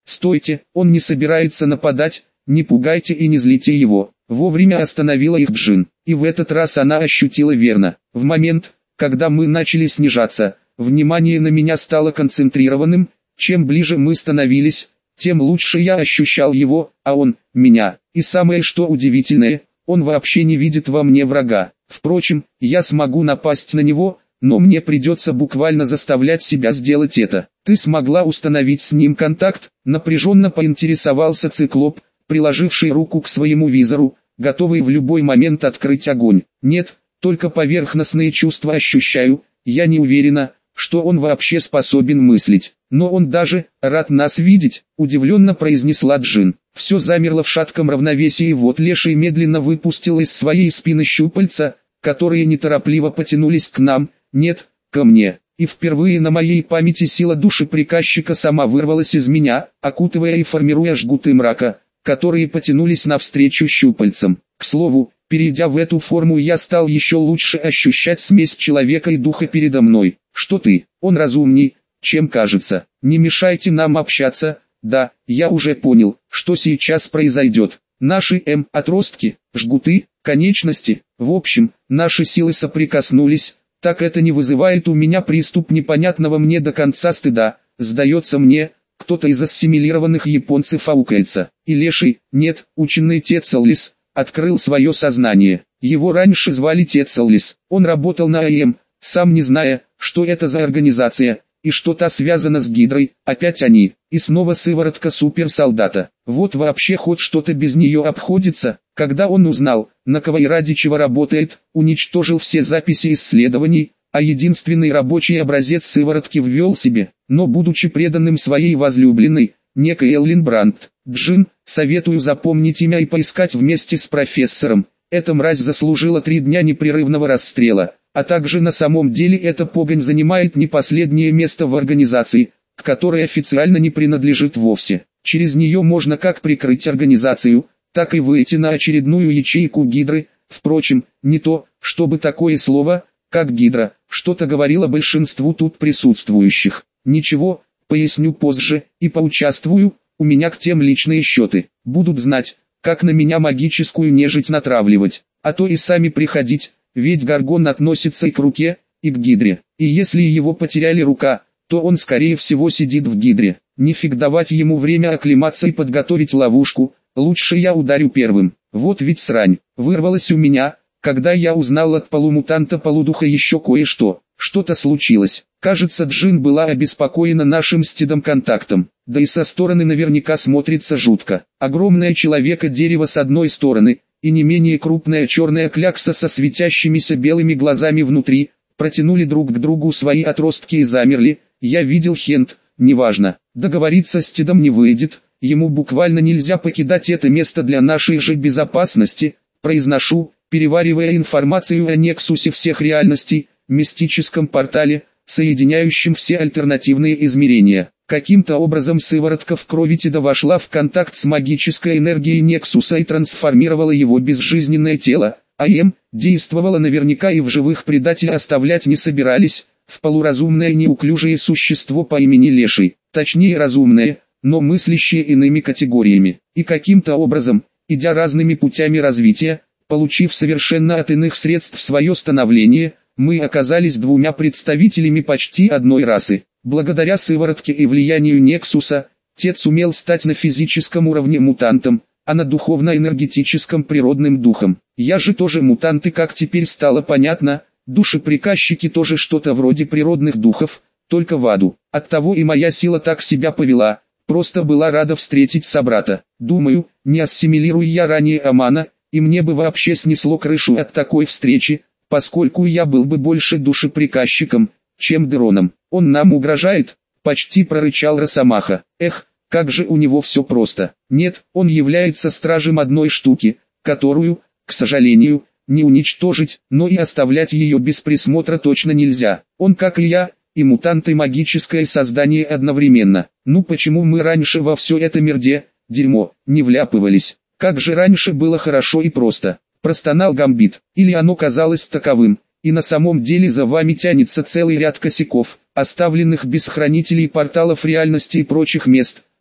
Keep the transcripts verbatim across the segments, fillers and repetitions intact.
«Стойте, он не собирается нападать, не пугайте и не злите его». Вовремя остановила их Джин, и в этот раз она ощутила верно. В момент, когда мы начали снижаться, внимание на меня стало концентрированным, чем ближе мы становились, тем лучше я ощущал его, а он – меня. И самое что удивительное, он вообще не видит во мне врага. Впрочем, я смогу напасть на него, но мне придется буквально заставлять себя сделать это. «Ты смогла установить с ним контакт?» – напряженно поинтересовался Циклоп, приложивший руку к своему визору, готовый в любой момент открыть огонь. «Нет, только поверхностные чувства ощущаю, я не уверена, что он вообще способен мыслить. Но он даже рад нас видеть», – удивленно произнесла Джин. Все замерло в шатком равновесии, вот Леший медленно выпустил из своей спины щупальца, которые неторопливо потянулись к нам, нет, ко мне. И впервые на моей памяти сила души приказчика сама вырвалась из меня, окутывая и формируя жгуты мрака, которые потянулись навстречу щупальцам. К слову, перейдя в эту форму, я стал еще лучше ощущать смесь человека и духа передо мной. «Что ты? Он разумней, чем кажется. Не мешайте нам общаться». «Да, я уже понял, что сейчас произойдет. Наши М, отростки, жгуты, конечности, в общем, наши силы соприкоснулись, так это не вызывает у меня приступ непонятного мне до конца стыда. Сдается мне, кто-то из ассимилированных японцев аукается». И Леший, нет, ученый Тецеллис, открыл свое сознание. Его раньше звали Тецеллис. Он работал на АЭМ, сам не зная, что это за организация, и что-то связано с Гидрой, опять они, и снова сыворотка суперсолдата. Вот вообще хоть что-то без нее обходится. Когда он узнал, на кого и ради чего работает, уничтожил все записи исследований, а единственный рабочий образец сыворотки ввел себе, но будучи преданным своей возлюбленной, некой Эллин Брандт. Джин, советую запомнить имя и поискать вместе с профессором. Эта мразь заслужила три дня непрерывного расстрела. А также на самом деле эта погонь занимает не последнее место в организации, к которой официально не принадлежит вовсе. Через нее можно как прикрыть организацию, так и выйти на очередную ячейку Гидры. Впрочем, не то, чтобы такое слово, как Гидра, что-то говорило большинству тут присутствующих. Ничего, поясню позже, и поучаствую, у меня к тем личные счеты. Будут знать, как на меня магическую нежить натравливать, а то и сами приходить. Ведь Гаргон относится и к руке, и к Гидре. И если его потеряли рука, то он скорее всего сидит в Гидре. Нефиг давать ему время оклематься и подготовить ловушку, лучше я ударю первым. Вот ведь срань, вырвалась у меня, когда я узнал от полумутанта-полудуха еще кое-что. Что-то случилось. Кажется, Джин была обеспокоена нашим стидом-контактом. Да и со стороны наверняка смотрится жутко. Огромное человека-дерево с одной стороны, и не менее крупная черная клякса со светящимися белыми глазами внутри, протянули друг к другу свои отростки и замерли. Я видел Хент, неважно, договориться с Тидом не выйдет, ему буквально нельзя покидать это место для нашей же безопасности, произношу, переваривая информацию о Нексусе всех реальностей, мистическом портале, соединяющем все альтернативные измерения. Каким-то образом сыворотка в крови Тида вошла в контакт с магической энергией Нексуса и трансформировала его безжизненное тело. АЭМ действовала наверняка и в живых предателя оставлять не собирались, в полуразумное неуклюжее существо по имени Леший, точнее разумное, но мыслящее иными категориями. И каким-то образом, идя разными путями развития, получив совершенно от иных средств свое становление, мы оказались двумя представителями почти одной расы. Благодаря сыворотке и влиянию Нексуса, Тед сумел стать на физическом уровне мутантом, а на духовно-энергетическом природным духом. Я же тоже мутант, и как теперь стало понятно, души-приказчики тоже что-то вроде природных духов, только в аду. Оттого и моя сила так себя повела, просто была рада встретить собрата. Думаю, не ассимилируй я ранее Амана, и мне бы вообще снесло крышу от такой встречи, поскольку я был бы больше душеприказчиком, чем Дероном. «Он нам угрожает?» — почти прорычал Росомаха. «Эх, как же у него все просто. Нет, он является стражем одной штуки, которую, к сожалению, не уничтожить, но и оставлять ее без присмотра точно нельзя. Он, как и я, и мутант, и магическое создание одновременно. Ну почему мы раньше во все это мерде, дерьмо, не вляпывались? Как же раньше было хорошо и просто!» — простонал Гамбит. «Или оно казалось таковым, и на самом деле за вами тянется целый ряд косяков, оставленных без хранителей порталов реальности и прочих мест,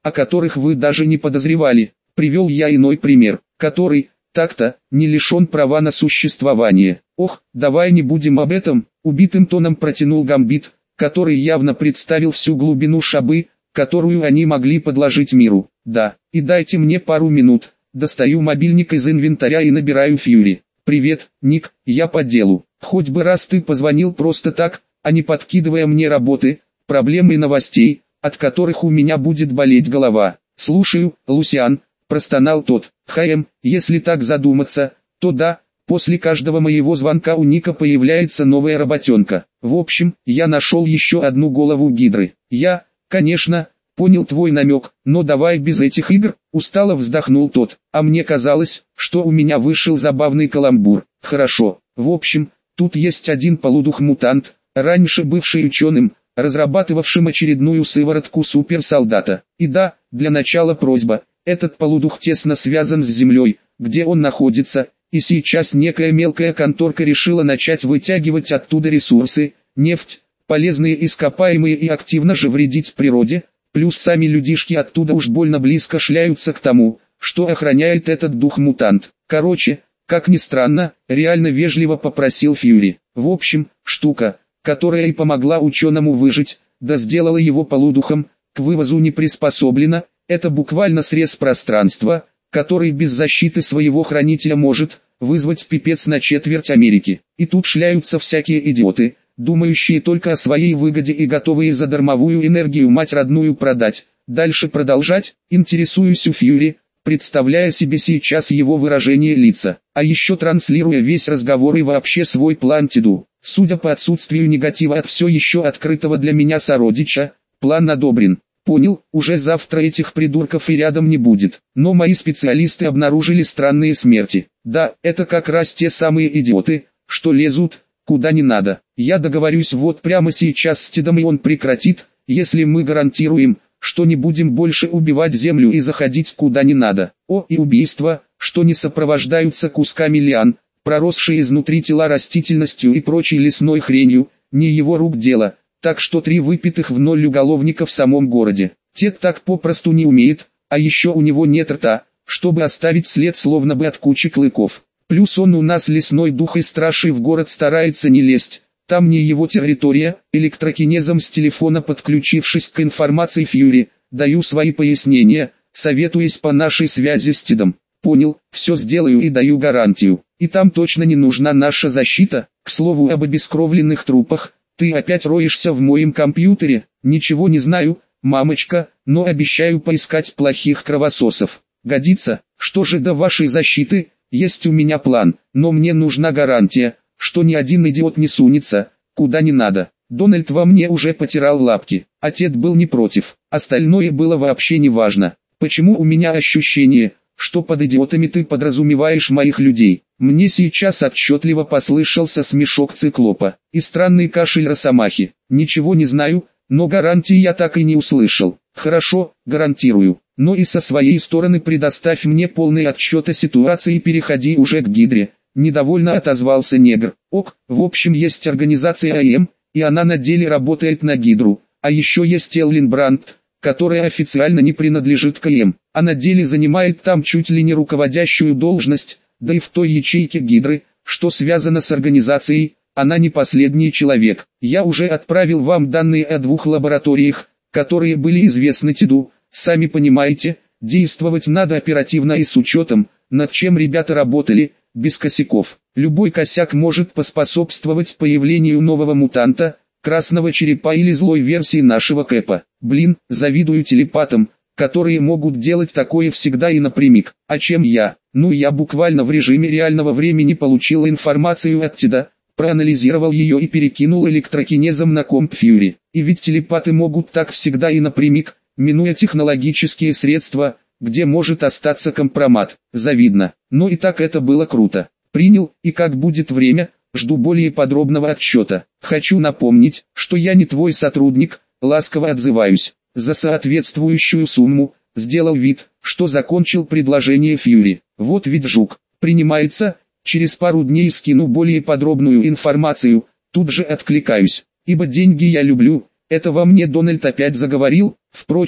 о которых вы даже не подозревали. Привел я иной пример, который, так-то, не лишен права на существование. Ох, давай не будем об этом, убитым тоном протянул Гамбит, который явно представил всю глубину шабы, которую они могли подложить миру. Да, и дайте мне пару минут, достаю мобильник из инвентаря и набираю Фьюри. Привет, Ник, я по делу. Хоть бы раз ты позвонил просто так, а не подкидывая мне работы, проблем и новостей, от которых у меня будет болеть голова. Слушаю, Лусиан, простонал тот. Хэм, если так задуматься, то да, после каждого моего звонка у Ника появляется новая работенка. В общем, я нашел еще одну голову гидры. Я, конечно, понял твой намек, но давай без этих игр, устало вздохнул тот. А мне казалось, что у меня вышел забавный каламбур. Хорошо, в общем, тут есть один полудух-мутант, раньше бывший ученым, разрабатывавшим очередную сыворотку суперсолдата. И да, для начала просьба, этот полудух тесно связан с Землей, где он находится, и сейчас некая мелкая конторка решила начать вытягивать оттуда ресурсы, нефть, полезные ископаемые и активно же вредить природе, плюс сами людишки оттуда уж больно близко шляются к тому, что охраняет этот дух-мутант. Короче, как ни странно, реально вежливо попросил Фьюри. В общем, штука, которая и помогла ученому выжить, да сделала его полудухом, к вывозу не приспособлена, это буквально срез пространства, который без защиты своего хранителя может вызвать пипец на четверть Америки. И тут шляются всякие идиоты, думающие только о своей выгоде и готовые за дармовую энергию мать родную продать. Дальше продолжать, интересуюсь у Фьюри, представляя себе сейчас его выражение лица, а еще транслируя весь разговор и вообще свой план Тиду. Судя по отсутствию негатива от все еще открытого для меня сородича, план одобрен. Понял, уже завтра этих придурков и рядом не будет. Но мои специалисты обнаружили странные смерти. Да, это как раз те самые идиоты, что лезут, куда не надо. Я договорюсь вот прямо сейчас с Тидом, и он прекратит, если мы гарантируем, что не будем больше убивать землю и заходить куда не надо. О, и убийства, что не сопровождаются кусками лиан, проросшие изнутри тела растительностью и прочей лесной хренью, не его рук дело. Так что три выпитых в ноль уголовника в самом городе. Тед так попросту не умеет, а еще у него нет рта, чтобы оставить след словно бы от кучи клыков. Плюс он у нас лесной дух и страшный в город старается не лезть, там не его территория. Электрокинезом с телефона подключившись к информации Фьюри, даю свои пояснения, советуясь по нашей связи с Тедом. Понял, все сделаю и даю гарантию. И там точно не нужна наша защита. К слову об обескровленных трупах. Ты опять роешься в моем компьютере? Ничего не знаю, мамочка, но обещаю поискать плохих кровососов. Годится? Что же до вашей защиты? Есть у меня план, но мне нужна гарантия, что ни один идиот не сунется, куда не надо. Дональд во мне уже потирал лапки, а Тед был не против, остальное было вообще не важно. Почему у меня ощущение, что под идиотами ты подразумеваешь моих людей? Мне сейчас отчетливо послышался смешок циклопа и странный кашель росомахи. Ничего не знаю, но гарантии я так и не услышал. Хорошо, гарантирую, но и со своей стороны предоставь мне полный отчет о ситуации и переходи уже к гидре. Недовольно отозвался негр. Ок, в общем есть организация АЭМ, и она на деле работает на гидру, а еще есть Эллин Брандт, которая официально не принадлежит к АЭМ, а на деле занимает там чуть ли не руководящую должность. Да и в той ячейке гидры, что связано с организацией, она не последний человек. Я уже отправил вам данные о двух лабораториях, которые были известны Тиду. Сами понимаете, действовать надо оперативно и с учетом, над чем ребята работали, без косяков. Любой косяк может поспособствовать появлению нового мутанта, красного черепа или злой версии нашего Кэпа. Блин, завидую телепатам, которые могут делать такое всегда и напрямик. А чем я? Ну я буквально в режиме реального времени получил информацию от Тида, проанализировал ее и перекинул электрокинезом на комп Фьюри. И ведь телепаты могут так всегда и напрямик, минуя технологические средства, где может остаться компромат. Завидно. Но и так это было круто. Принял, и как будет время, жду более подробного отчета. Хочу напомнить, что я не твой сотрудник, ласково отзываюсь. За соответствующую сумму, сделал вид, что закончил предложение Фьюри. Вот ведь жук. Принимается, через пару дней скину более подробную информацию, тут же откликаюсь. Ибо деньги я люблю, это во мне Дональд опять заговорил. Впрочем,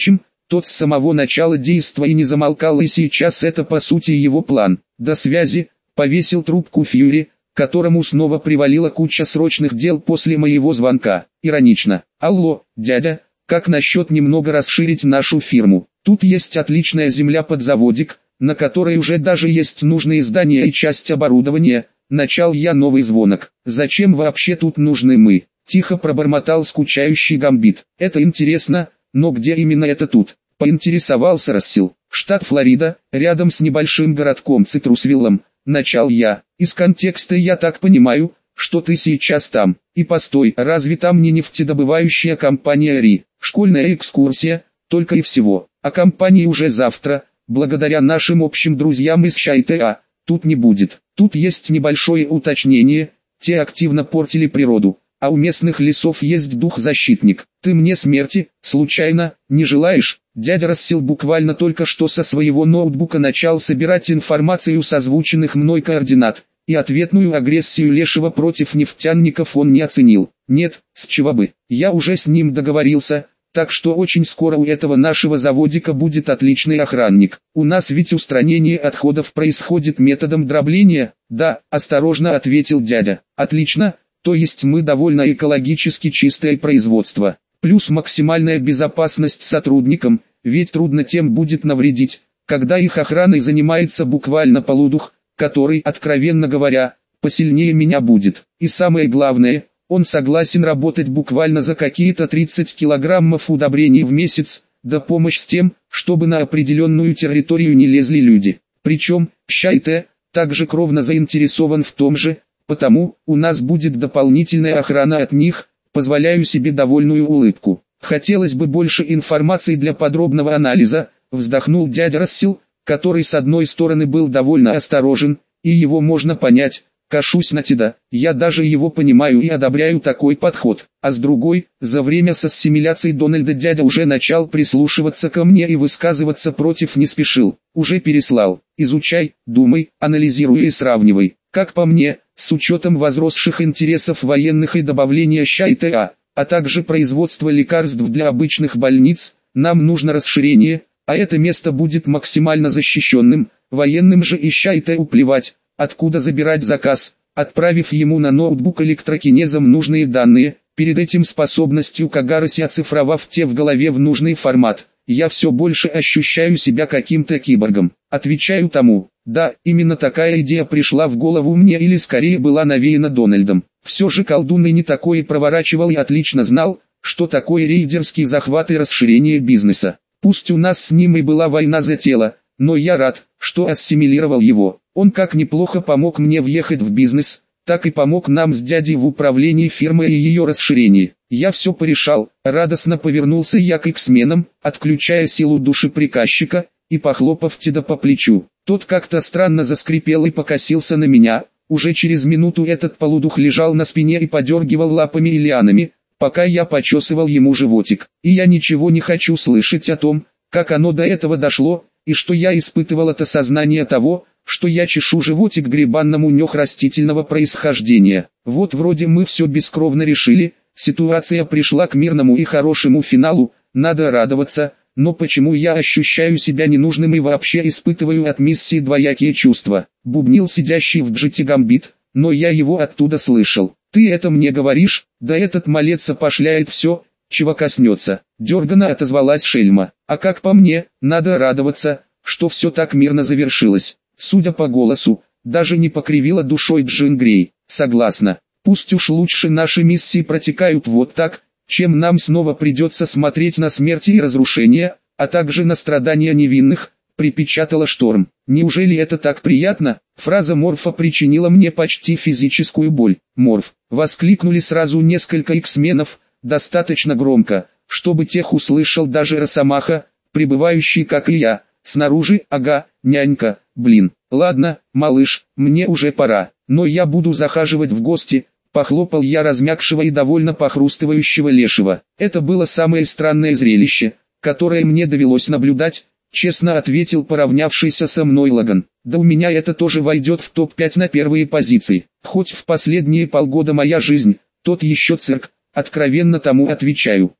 Тот с самого начала действа и не замолкал, и сейчас это по сути его план. До связи, повесил трубку Фьюри, которому снова привалила куча срочных дел после моего звонка. Иронично. Алло, дядя, как насчет немного расширить нашу фирму? Тут есть отличная земля под заводик, на которой уже даже есть нужные здания и часть оборудования. Начал я новый звонок. Зачем вообще тут нужны мы? Тихо пробормотал скучающий Гамбит. Это интересно, но где именно это тут? Поинтересовался Рассел. Штат Флорида, рядом с небольшим городком Цитрусвиллом. Начал я. Из контекста я так понимаю, что ты сейчас там. И постой, разве там не нефтедобывающая компания Ри? Школьная экскурсия, только и всего. А компании уже завтра, благодаря нашим общим друзьям из Чай-Тэ-А, тут не будет. Тут есть небольшое уточнение, те активно портили природу, а у местных лесов есть дух-защитник. Ты мне смерти, случайно, не желаешь? Дядя Рассел буквально только что со своего ноутбука начал собирать информацию с озвученных мной координат, и ответную агрессию Лешего против нефтяников он не оценил. Нет, с чего бы, я уже с ним договорился, так что очень скоро у этого нашего заводика будет отличный охранник. У нас ведь устранение отходов происходит методом дробления. Да, осторожно ответил дядя. Отлично, то есть мы довольно экологически чистое производство. Плюс максимальная безопасность сотрудникам, ведь трудно тем будет навредить, когда их охраной занимается буквально полудух, который, откровенно говоря, посильнее меня будет. И самое главное, он согласен работать буквально за какие-то тридцать килограммов удобрений в месяц, да помощь с тем, чтобы на определенную территорию не лезли люди. Причем, Чай-Тэ также кровно заинтересован в том же, потому у нас будет дополнительная охрана от них. Позволяю себе довольную улыбку. Хотелось бы больше информации для подробного анализа, вздохнул дядя Рассел, который с одной стороны был довольно осторожен, и его можно понять, кашусь на тебя, я даже его понимаю и одобряю такой подход, а с другой, за время с ассимиляцией Дональда дядя уже начал прислушиваться ко мне и высказываться против не спешил, уже переслал, изучай, думай, анализируй и сравнивай, как по мне, с учетом возросших интересов военных и добавления Чай-Тэ-А, а также производства лекарств для обычных больниц, нам нужно расширение, а это место будет максимально защищенным, военным же и Чай-Тэ плевать, откуда забирать заказ, отправив ему на ноутбук электрокинезом нужные данные, перед этим способностью Кагароси оцифровав те в голове в нужный формат. Я все больше ощущаю себя каким-то киборгом. Отвечаю тому, да, именно такая идея пришла в голову мне или скорее была навеяна Дональдом. Все же колдун и не такое проворачивал и отлично знал, что такое рейдерский захват и расширение бизнеса. Пусть у нас с ним и была война за тело, но я рад, что ассимилировал его. Он как неплохо помог мне въехать в бизнес, так и помог нам с дядей в управлении фирмой и ее расширении. Я все порешал, радостно повернулся я к иксменам, отключая силу души приказчика, и похлопав Теда по плечу. Тот как-то странно заскрипел и покосился на меня. Уже через минуту этот полудух лежал на спине и подергивал лапами и лианами, пока я почесывал ему животик. И я ничего не хочу слышать о том, как оно до этого дошло, и что я испытывал от осознания того, что я чешу животик грибанному нёх растительного происхождения. Вот вроде мы все бескровно решили, ситуация пришла к мирному и хорошему финалу, надо радоваться, но почему я ощущаю себя ненужным и вообще испытываю от миссии двоякие чувства? Бубнил сидящий в джете Гамбит, но я его оттуда слышал. Ты это мне говоришь? Да этот малец опошляет все, чего коснется. Дерганно отозвалась Шельма. А как по мне, надо радоваться, что все так мирно завершилось. Судя по голосу, даже не покривила душой Джин Грей. Согласна. Пусть уж лучше наши миссии протекают вот так, чем нам снова придется смотреть на смерти и разрушения, а также на страдания невинных, припечатала Шторм. Неужели это так приятно? Фраза Морфа причинила мне почти физическую боль. Морф, воскликнули сразу несколько иксменов, достаточно громко, чтобы тех услышал даже Росомаха, пребывающий как и я, снаружи. Ага, нянька, блин. Ладно, малыш, мне уже пора, но я буду захаживать в гости. Похлопал я размягшего и довольно похрустывающего Лешего. Это было самое странное зрелище, которое мне довелось наблюдать, честно ответил поравнявшийся со мной Лаган. Да у меня это тоже войдет в топ пять на первые позиции. Хоть в последние полгода моя жизнь, тот еще цирк, откровенно тому отвечаю.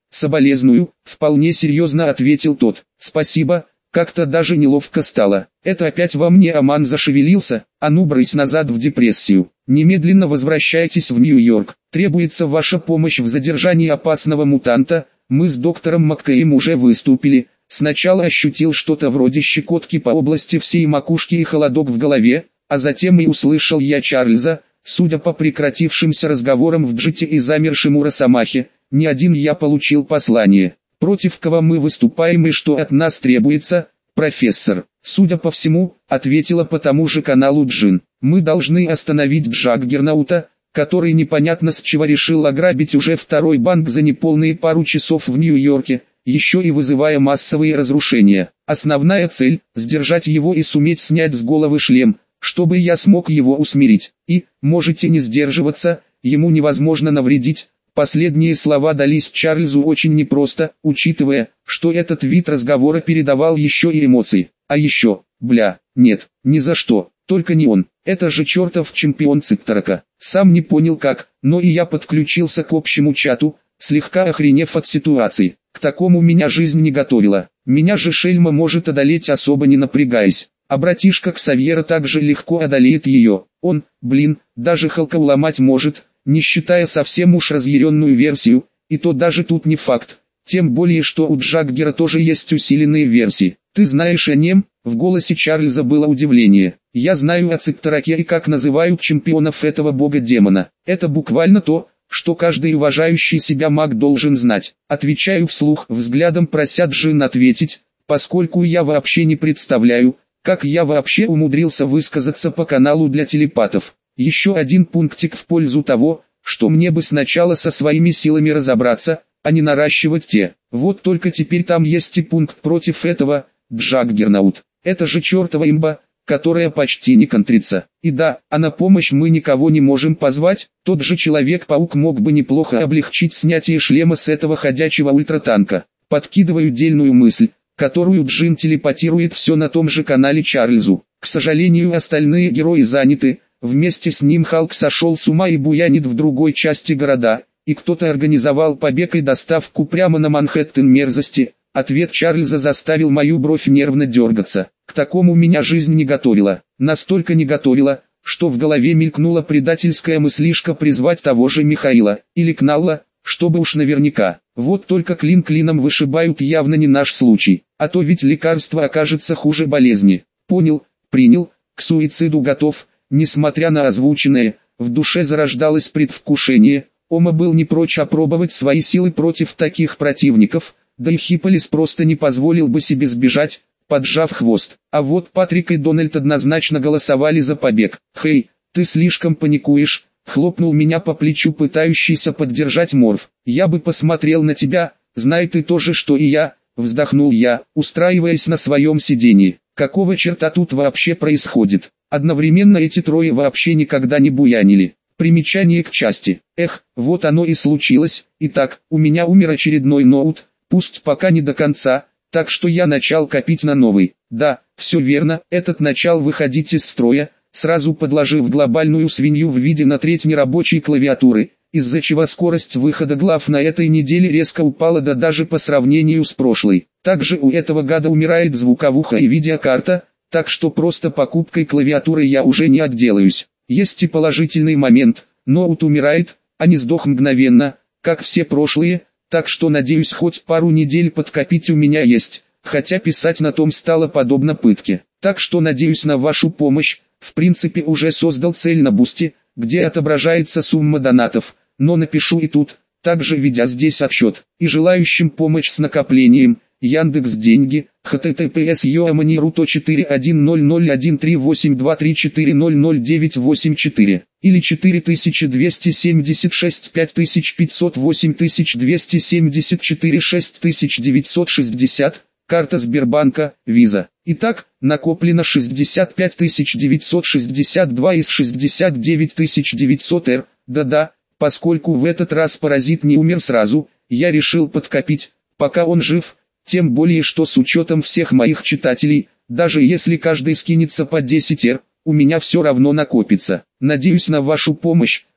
«Соболезную», — вполне серьезно ответил тот. «Спасибо». Как-то даже неловко стало. Это опять во мне Аман зашевелился? А ну брысь назад в депрессию. Немедленно возвращайтесь в Нью-Йорк. Требуется ваша помощь в задержании опасного мутанта. Мы с доктором Маккеем уже выступили. Сначала ощутил что-то вроде щекотки по области всей макушки и холодок в голове, а затем и услышал я Чарльза. Судя по прекратившимся разговорам в джете и замершему у Росомахе, не один я получил послание. Против кого мы выступаем и что от нас требуется, профессор? Судя по всему, ответила по тому же каналу Джин. Мы должны остановить Джаггернаута, который непонятно с чего решил ограбить уже второй банк за неполные пару часов в Нью-Йорке, еще и вызывая массовые разрушения. Основная цель – сдержать его и суметь снять с головы шлем, чтобы я смог его усмирить. И, можете не сдерживаться, ему невозможно навредить. Последние слова дались Чарльзу очень непросто, учитывая, что этот вид разговора передавал еще и эмоции. А еще, бля, нет, ни за что, только не он. Это же чертов чемпион Цикторока. Сам не понял как, но и я подключился к общему чату, слегка охренев от ситуации. К такому меня жизнь не готовила. Меня же шельма может одолеть особо не напрягаясь. А братишка Ксавьера также легко одолеет ее. Он, блин, даже Халка уломать может, не считая совсем уж разъяренную версию, и то даже тут не факт. Тем более, что у Джаггера тоже есть усиленные версии. Ты знаешь о нем? В голосе Чарльза было удивление. Я знаю о Циктороке и как называют чемпионов этого бога-демона. Это буквально то, что каждый уважающий себя маг должен знать. Отвечаю вслух, взглядом прося Джин ответить, поскольку я вообще не представляю, как я вообще умудрился высказаться по каналу для телепатов. Еще один пунктик в пользу того, что мне бы сначала со своими силами разобраться, а не наращивать те. Вот только теперь там есть и пункт против этого, Джаггернаут. Это же чертова имба, которая почти не контрится. И да, а на помощь мы никого не можем позвать, тот же Человек-паук мог бы неплохо облегчить снятие шлема с этого ходячего ультратанка. Подкидываю дельную мысль, которую Джин телепатирует все на том же канале Чарльзу. К сожалению, остальные герои заняты. Вместе с ним Халк сошел с ума и буянит в другой части города, и кто-то организовал побег и доставку прямо на Манхэттен мерзости. Ответ Чарльза заставил мою бровь нервно дергаться. К такому меня жизнь не готовила. Настолько не готовила, что в голове мелькнула предательская мыслишка призвать того же Михаила, или Кналла, чтобы уж наверняка. Вот только клин клином вышибают явно не наш случай, а то ведь лекарство окажется хуже болезни. Понял, принял, к суициду готов. Несмотря на озвученное, в душе зарождалось предвкушение. Ома был не прочь опробовать свои силы против таких противников, да и Хипполис просто не позволил бы себе сбежать, поджав хвост. А вот Патрик и Дональд однозначно голосовали за побег. «Хей, ты слишком паникуешь», — хлопнул меня по плечу пытающийся поддержать Морф. «Я бы посмотрел на тебя, знай ты тоже, что и я», — вздохнул я, устраиваясь на своем сиденье. «Какого черта тут вообще происходит?» Одновременно эти трое вообще никогда не буянили. Примечание к части. Эх, вот оно и случилось. Итак, у меня умер очередной ноут, пусть пока не до конца, так что я начал копить на новый. Да, все верно, этот начал выходить из строя, сразу подложив глобальную свинью в виде на треть нерабочей клавиатуры, из-за чего скорость выхода глав на этой неделе резко упала, да даже по сравнению с прошлой. Также у этого гада умирает звуковуха и видеокарта, так что просто покупкой клавиатуры я уже не отделаюсь. Есть и положительный момент, ноут умирает, а не сдох мгновенно, как все прошлые, так что надеюсь хоть пару недель подкопить у меня есть, хотя писать на том стало подобно пытке. Так что надеюсь на вашу помощь, в принципе уже создал цель на Бусти, где отображается сумма донатов, но напишу и тут, также ведя здесь отсчет, и желающим помощь с накоплением. Яндекс деньги, https yoamani.ru четыре один ноль ноль один три восемь два три четыре ноль ноль девять восемь четыре, или четыре тысячи двести семьдесят шесть пять тысяч пятьсот восемь тысяч двести семьдесят четыре шесть тысяч девятьсот шестьдесят, карта Сбербанка, Виза. Итак, накоплено шестьдесят пять тысяч девятьсот шестьдесят два из шестьдесят девять тысяч девятьсот эр, да-да, поскольку в этот раз паразит не умер сразу, я решил подкопить, пока он жив. Тем более, что с учетом всех моих читателей, даже если каждый скинется по десять эр, у меня все равно накопится. Надеюсь на вашу помощь,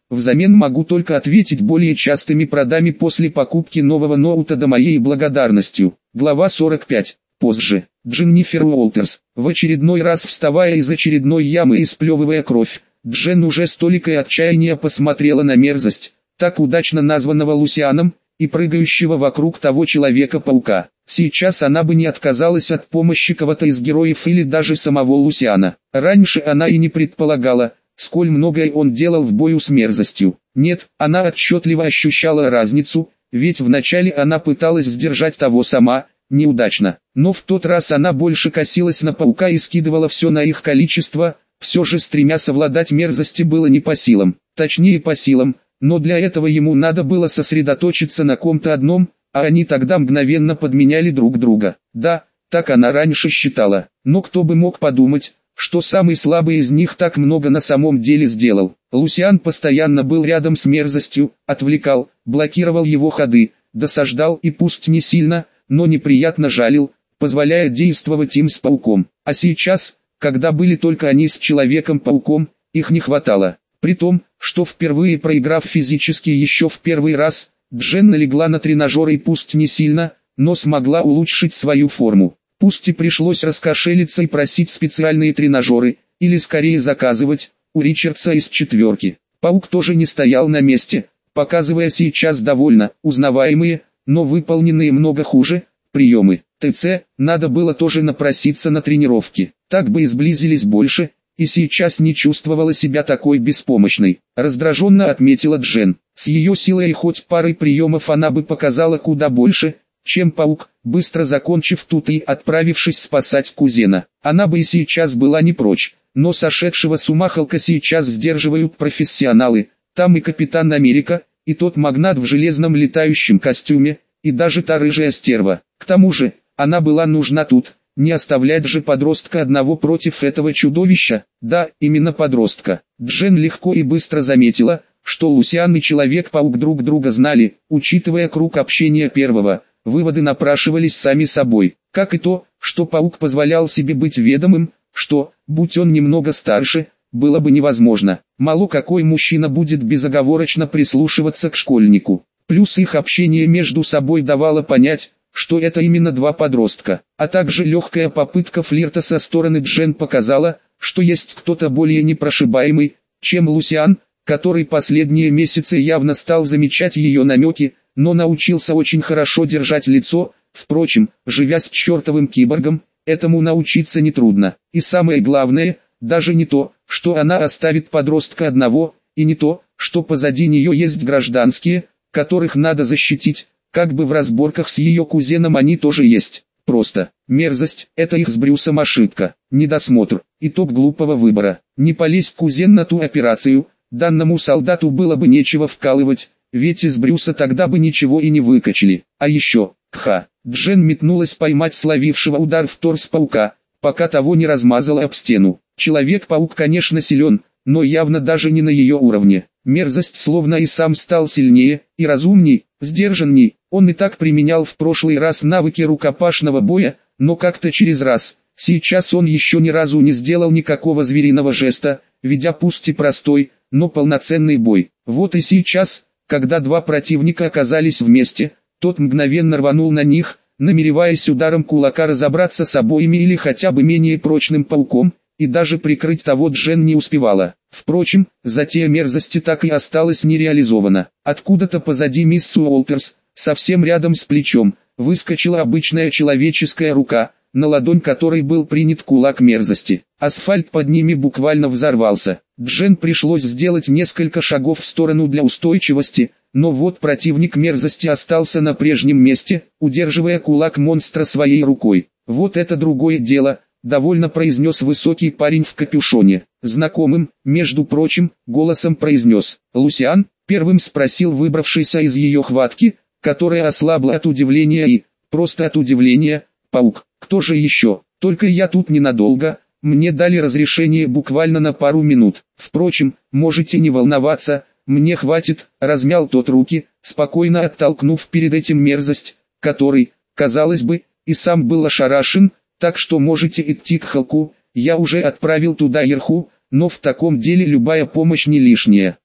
взамен могу только ответить более частыми продами после покупки нового ноута до моей благодарностью. Глава сорок пять. Позже. Дженнифер Уолтерс. В очередной раз вставая из очередной ямы и сплевывая кровь, Джен уже с толикой отчаяния посмотрела на мерзость, так удачно названного Лусианом, и прыгающего вокруг того Человека-паука. Сейчас она бы не отказалась от помощи кого-то из героев или даже самого Лусиана. Раньше она и не предполагала, сколь многое он делал в бою с мерзостью. Нет, она отчетливо ощущала разницу, ведь вначале она пыталась сдержать того сама, неудачно. Но в тот раз она больше косилась на паука и скидывала все на их количество, все же стремя совладать мерзости было не по силам, точнее по силам, но для этого ему надо было сосредоточиться на ком-то одном, а они тогда мгновенно подменяли друг друга. Да, так она раньше считала, но кто бы мог подумать, что самый слабый из них так много на самом деле сделал. Лусиан постоянно был рядом с мерзостью, отвлекал, блокировал его ходы, досаждал и пусть не сильно, но неприятно жалил, позволяя действовать им с пауком. А сейчас, когда были только они с Человеком-пауком, их не хватало. При том, что впервые проиграв физически еще в первый раз, Джен налегла на тренажер и пусть не сильно, но смогла улучшить свою форму. Пусть и пришлось раскошелиться и просить специальные тренажеры, или скорее заказывать, у Ричардса из четверки. Паук тоже не стоял на месте, показывая сейчас довольно узнаваемые, но выполненные много хуже, приемы. ТЦ, надо было тоже напроситься на тренировки, так бы и сблизились больше, и сейчас не чувствовала себя такой беспомощной. Раздраженно отметила Джен, с ее силой и хоть парой приемов она бы показала куда больше, чем паук, быстро закончив тут и отправившись спасать кузена. Она бы и сейчас была не прочь, но сошедшего с ума Халка сейчас сдерживают профессионалы, там и Капитан Америка, и тот магнат в железном летающем костюме, и даже та рыжая стерва. К тому же, она была нужна тут, не оставлять же подростка одного против этого чудовища, да, именно подростка. Джен легко и быстро заметила, что Лусиан и Человек-паук друг друга знали, учитывая круг общения первого. Выводы напрашивались сами собой, как и то, что паук позволял себе быть ведомым, что, будь он немного старше, было бы невозможно. Мало какой мужчина будет безоговорочно прислушиваться к школьнику. Плюс их общение между собой давало понять, что это именно два подростка, а также легкая попытка флирта со стороны Джен показала, что есть кто-то более непрошибаемый, чем Лусиан, который последние месяцы явно стал замечать ее намеки, но научился очень хорошо держать лицо. Впрочем, живя с чертовым киборгом, этому научиться нетрудно. И самое главное, даже не то, что она оставит подростка одного, и не то, что позади нее есть гражданские, которых надо защитить, как бы в разборках с ее кузеном они тоже есть. Просто, мерзость, это их с Брюсом ошибка, недосмотр, итог глупого выбора. Не полезь кузен на ту операцию, данному солдату было бы нечего вкалывать, ведь из Брюса тогда бы ничего и не выкачали. А еще, кха, Джен метнулась поймать словившего удар в торс паука, пока того не размазала об стену. Человек-паук конечно силен, но явно даже не на ее уровне. Мерзость словно и сам стал сильнее, и разумней, сдержанней. Он и так применял в прошлый раз навыки рукопашного боя, но как-то через раз. Сейчас он еще ни разу не сделал никакого звериного жеста, ведя пусть и простой, но полноценный бой. Вот и сейчас, когда два противника оказались вместе, тот мгновенно рванул на них, намереваясь ударом кулака разобраться с обоими или хотя бы менее прочным пауком, и даже прикрыть того Джен не успевала. Впрочем, затея мерзости так и осталась нереализована. Откуда-то позади мисс Уолтерс, совсем рядом с плечом, выскочила обычная человеческая рука, на ладонь которой был принят кулак мерзости. Асфальт под ними буквально взорвался. Джен пришлось сделать несколько шагов в сторону для устойчивости, но вот противник мерзости остался на прежнем месте, удерживая кулак монстра своей рукой. Вот это другое дело, довольно произнес высокий парень в капюшоне. Знакомым, между прочим, голосом произнес. «Лусиан?» — первым спросил выбравшийся из ее хватки, которая ослабла от удивления и, просто от удивления, паук. «Кто же еще? Только я тут ненадолго, мне дали разрешение буквально на пару минут. Впрочем, можете не волноваться, мне хватит», — размял тот руки, спокойно оттолкнув перед этим мерзость, который, казалось бы, и сам был ошарашен. «Так что можете идти к Халку, я уже отправил туда Ерху, но в таком деле любая помощь не лишняя».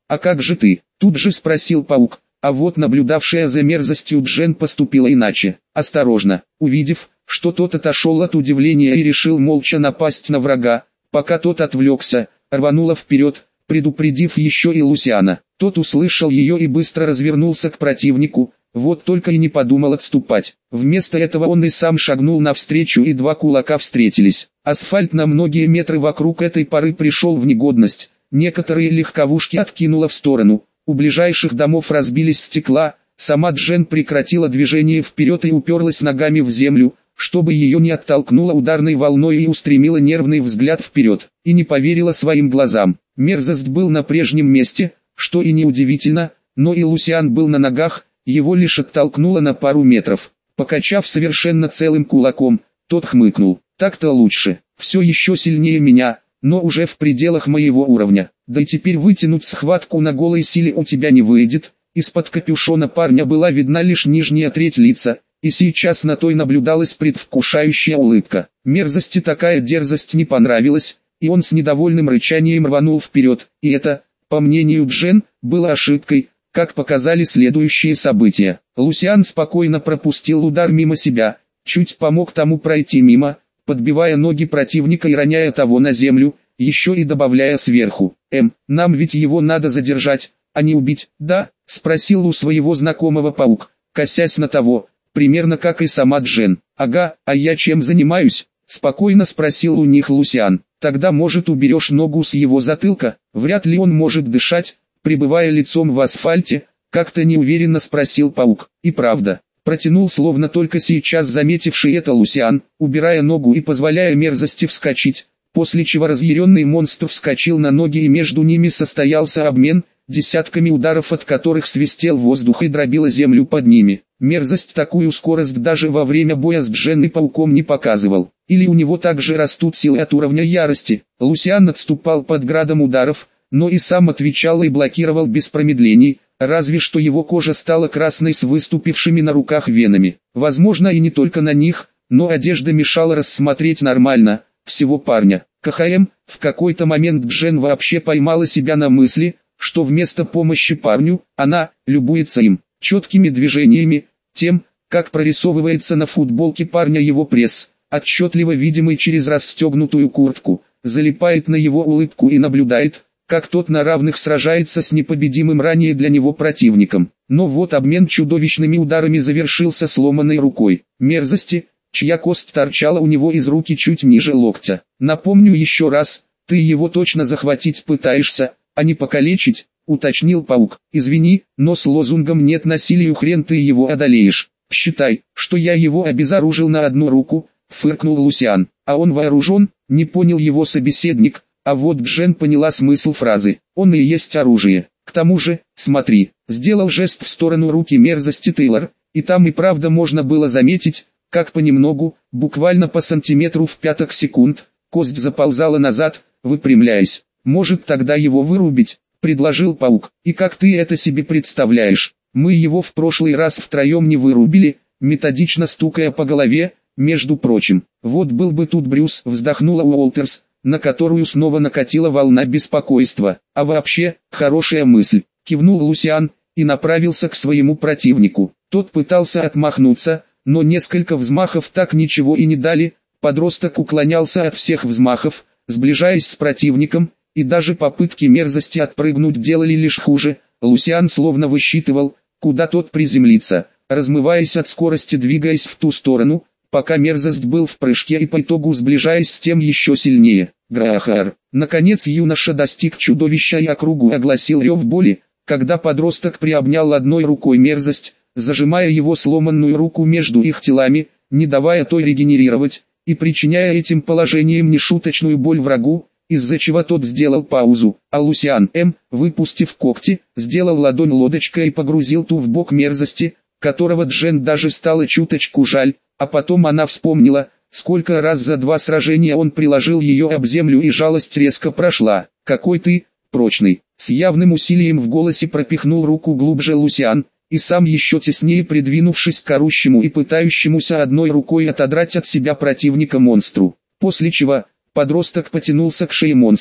«А как же ты?» — тут же спросил паук. А вот наблюдавшая за мерзостью Джен поступила иначе. Осторожно, увидев, что тот отошел от удивления и решил молча напасть на врага, пока тот отвлекся, рванула вперед, предупредив еще и Лусиана. Тот услышал ее и быстро развернулся к противнику, вот только и не подумал отступать. Вместо этого он и сам шагнул навстречу, и два кулака встретились. Асфальт на многие метры вокруг этой поры пришел в негодность, некоторые легковушки откинуло в сторону. У ближайших домов разбились стекла, сама Джен прекратила движение вперед и уперлась ногами в землю, чтобы ее не оттолкнуло ударной волной, и устремила нервный взгляд вперед, и не поверила своим глазам. Мерзость был на прежнем месте, что и неудивительно, но и Лусиан был на ногах, его лишь оттолкнуло на пару метров. Покачав совершенно целым кулаком, тот хмыкнул. «Так-то лучше, все еще сильнее меня, но уже в пределах моего уровня. Да и теперь вытянуть схватку на голой силе у тебя не выйдет». Из-под капюшона парня была видна лишь нижняя треть лица, и сейчас на той наблюдалась предвкушающая улыбка. Мерзости такая дерзость не понравилась, и он с недовольным рычанием рванул вперед, и это, по мнению Джен, было ошибкой, как показали следующие события. Лусиан спокойно пропустил удар мимо себя, чуть помог тому пройти мимо, подбивая ноги противника и роняя того на землю, еще и добавляя сверху: «Эм, нам ведь его надо задержать, а не убить, да?» — спросил у своего знакомого паук, косясь на того, примерно как и сама Джен. «Ага, а я чем занимаюсь?» — спокойно спросил у них Лусиан. «Тогда, может, уберешь ногу с его затылка? Вряд ли он может дышать, пребывая лицом в асфальте», — как-то неуверенно спросил паук. «И правда», — протянул словно только сейчас заметивший это Лусиан, убирая ногу и позволяя мерзости вскочить, после чего разъяренный монстр вскочил на ноги, и между ними состоялся обмен, десятками ударов от которых свистел воздух и дробила землю под ними. Мерзость такую скорость даже во время боя с Джен и пауком не показывал. Или у него также растут силы от уровня ярости. Лусиан отступал под градом ударов, но и сам отвечал и блокировал без промедлений, разве что его кожа стала красной с выступившими на руках венами. Возможно, и не только на них, но одежда мешала рассмотреть нормально всего парня. КХМ, в какой-то момент Джен вообще поймала себя на мысли, что вместо помощи парню, она любуется им, четкими движениями, тем, как прорисовывается на футболке парня его пресс, отчетливо видимый через расстегнутую куртку, залипает на его улыбку и наблюдает, как тот на равных сражается с непобедимым ранее для него противником. Но вот обмен чудовищными ударами завершился сломанной рукой мерзости, чья кость торчала у него из руки чуть ниже локтя. «Напомню еще раз, ты его точно захватить пытаешься, а не покалечить», — уточнил паук. «Извини, но с лозунгом «нет насилию» хрен ты его одолеешь. Считай, что я его обезоружил на одну руку», — фыркнул Лусиан. «А он вооружен?» — не понял его собеседник, а вот Джен поняла смысл фразы. «Он и есть оружие. К тому же, смотри», — сделал жест в сторону руки мерзости Тейлор, и там и правда можно было заметить, как понемногу, буквально по сантиметру в пяток секунд, кость заползала назад, выпрямляясь. «Может, тогда его вырубить?» — предложил паук. «И как ты это себе представляешь? Мы его в прошлый раз втроем не вырубили», методично стукая по голове, между прочим. «Вот был бы тут Брюс», — вздохнула Уолтерс, на которую снова накатила волна беспокойства. «А вообще, хорошая мысль», — кивнул Лусиан, и направился к своему противнику. Тот пытался отмахнуться, но несколько взмахов так ничего и не дали. Подросток уклонялся от всех взмахов, сближаясь с противником, и даже попытки мерзости отпрыгнуть делали лишь хуже. Лусиан словно высчитывал, куда тот приземлится, размываясь от скорости, двигаясь в ту сторону, пока мерзость был в прыжке и по итогу сближаясь с тем еще сильнее. Грахар. Наконец юноша достиг чудовища и округу огласил рев боли, когда подросток приобнял одной рукой мерзость, зажимая его сломанную руку между их телами, не давая той регенерировать, и причиняя этим положением нешуточную боль врагу, из-за чего тот сделал паузу, а Лусиан М, выпустив когти, сделал ладонь лодочкой и погрузил ту в бок мерзости, которого Джен даже стало чуточку жаль, а потом она вспомнила, сколько раз за два сражения он приложил ее об землю, и жалость резко прошла. «Какой ты прочный!» С явным усилием в голосе пропихнул руку глубже Лусиан, и сам еще теснее придвинувшись к орущему и пытающемуся одной рукой отодрать от себя противника монстру. После чего подросток потянулся к шее монстра,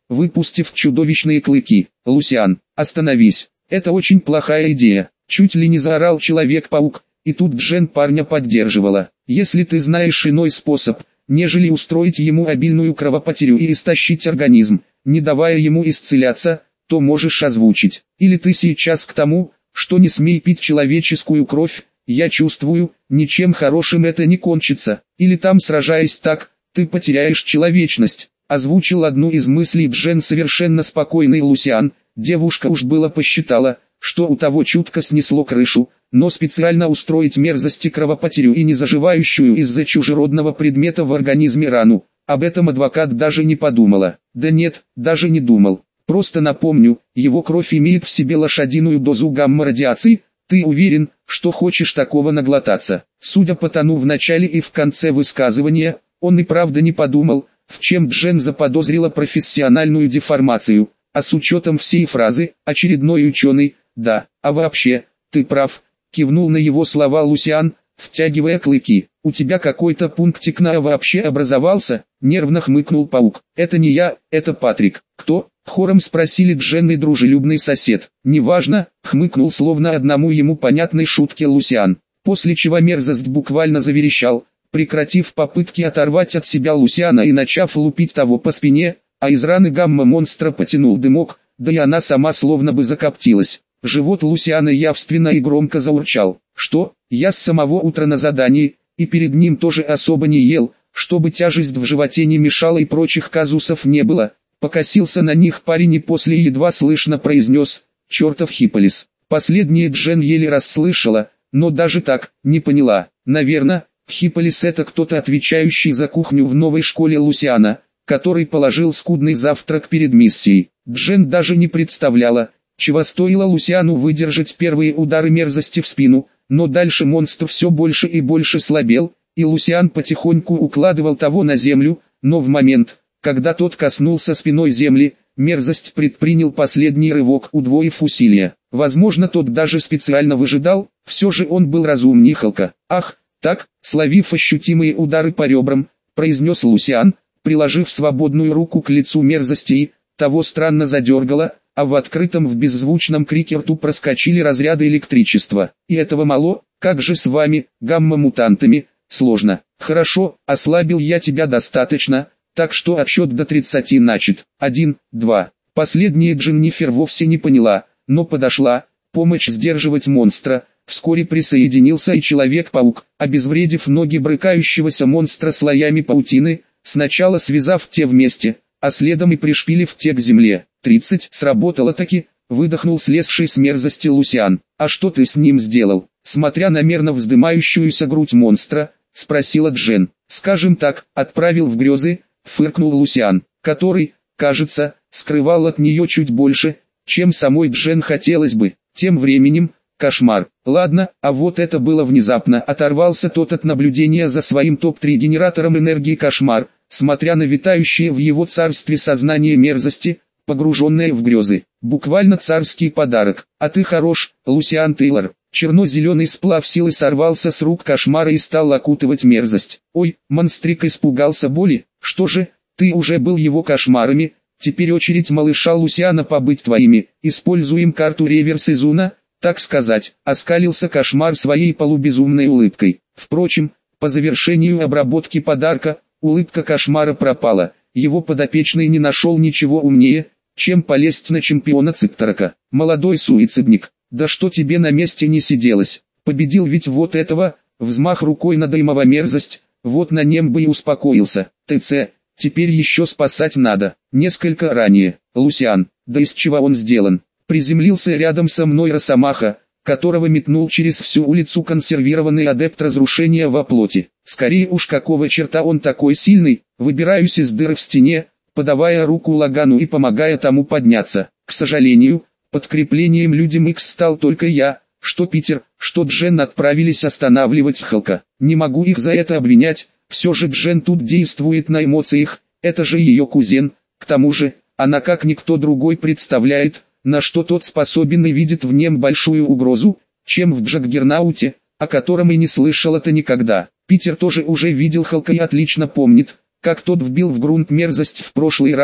выпустив чудовищные клыки. «Лусиан, остановись, это очень плохая идея», чуть ли не заорал Человек-паук, и тут Джен парня поддерживала. «Если ты знаешь иной способ, нежели устроить ему обильную кровопотерю и истощить организм, не давая ему исцеляться, то можешь озвучить. Или ты сейчас к тому, что не смей пить человеческую кровь, я чувствую, ничем хорошим это не кончится. Или там, сражаясь так, ты потеряешь человечность», озвучил одну из мыслей Джен совершенно спокойный Лусиан. Девушка уж было посчитала, что у того чутко снесло крышу, но специально устроить мерзости кровопотерю и незаживающую из-за чужеродного предмета в организме рану, об этом адвокат даже не подумала. Да нет, даже не думал. Просто напомню, его кровь имеет в себе лошадиную дозу гамма-радиации. Ты уверен, что хочешь такого наглотаться? Судя по тону в начале и в конце высказывания, он и правда не подумал, в чем Джен заподозрила профессиональную деформацию, а с учетом всей фразы «очередной ученый», да, а вообще, ты прав, кивнул на его слова Лусиан, втягивая клыки. «У тебя какой-то пунктик на «а» вообще образовался?» Нервно хмыкнул паук. «Это не я, это Патрик». «Кто?» Хором спросили Джен и дружелюбный сосед. «Неважно», хмыкнул словно одному ему понятной шутке Лусиан. После чего мерзость буквально заверещал, прекратив попытки оторвать от себя Лусиана и начав лупить того по спине, а из раны гамма-монстра потянул дымок, да и она сама словно бы закоптилась. Живот Лусиана явственно и громко заурчал. «Что? Я с самого утра на задании, и перед ним тоже особо не ел, чтобы тяжесть в животе не мешала и прочих казусов не было». Покосился на них парень и после едва слышно произнес: «Чертов Хипполис». Последнее Джен еле расслышала, но даже так, не поняла. Наверное, Хипполис это кто-то, отвечающий за кухню в новой школе Лусиана, который положил скудный завтрак перед миссией. Джен даже не представляла, чего стоило Лусиану выдержать первые удары мерзости в спину, но дальше монстр все больше и больше слабел, и Лусиан потихоньку укладывал того на землю, но в момент, когда тот коснулся спиной земли, мерзость предпринял последний рывок, удвоив усилия. Возможно, тот даже специально выжидал, все же он был разумней Халка. «Ах, так», словив ощутимые удары по ребрам, произнес Лусиан, приложив свободную руку к лицу мерзости и, того странно задергало, а в открытом в беззвучном крике рту проскочили разряды электричества. «И этого мало, как же с вами, гамма-мутантами, сложно». «Хорошо, ослабил я тебя достаточно, так что отсчет до тридцати начат. Один, два». Последняя Дженнифер вовсе не поняла, но подошла, помочь сдерживать монстра. Вскоре присоединился и Человек-паук, обезвредив ноги брыкающегося монстра слоями паутины, сначала связав те вместе, а следом и пришпилив те к земле. «Тридцать, сработало таки», выдохнул слезший с мерзости Лусиан. «А что ты с ним сделал?» Смотря на мерно вздымающуюся грудь монстра, спросила Джен. «Скажем так, отправил в грезы», фыркнул Лусиан, который, кажется, скрывал от нее чуть больше, чем самой Джен хотелось бы. Тем временем, кошмар. Ладно, а вот это было внезапно. Оторвался тот от наблюдения за своим топ три генератором энергии кошмар, смотря на витающее в его царстве сознание мерзости, погруженное в грезы. Буквально царский подарок. «А ты хорош, Лусиан Тейлор». Черно-зеленый сплав силы сорвался с рук кошмара и стал окутывать мерзость. «Ой», монстрик испугался боли. «Что же, ты уже был его кошмарами, теперь очередь малыша Лусиана побыть твоими. Используем карту реверс Изуна, так сказать», оскалился кошмар своей полубезумной улыбкой. Впрочем, по завершению обработки подарка, улыбка кошмара пропала. Его подопечный не нашел ничего умнее, чем полезть на чемпиона Цикторока. «Молодой суицидник, да что тебе на месте не сиделось? Победил ведь вот этого», взмах рукой на дымова мерзость, вот на нем бы и успокоился. «ТЦ, теперь еще спасать надо». Несколько ранее, Лусиан, да из чего он сделан? Приземлился рядом со мной Росомаха, которого метнул через всю улицу консервированный адепт разрушения во плоти. Скорее уж какого черта он такой сильный, выбираюсь из дыры в стене, подавая руку Лагану и помогая тому подняться. К сожалению, подкреплением людям Икс стал только я, что Питер, что Джен отправились останавливать Халка. Не могу их за это обвинять, все же Джен тут действует на эмоциях, это же ее кузен, к тому же, она как никто другой представляет, на что тот способен и видит в нем большую угрозу, чем в Джаггернауте, о котором и не слышал-то никогда. Питер тоже уже видел Халка и отлично помнит, как тот вбил в грунт мерзость в прошлый раз,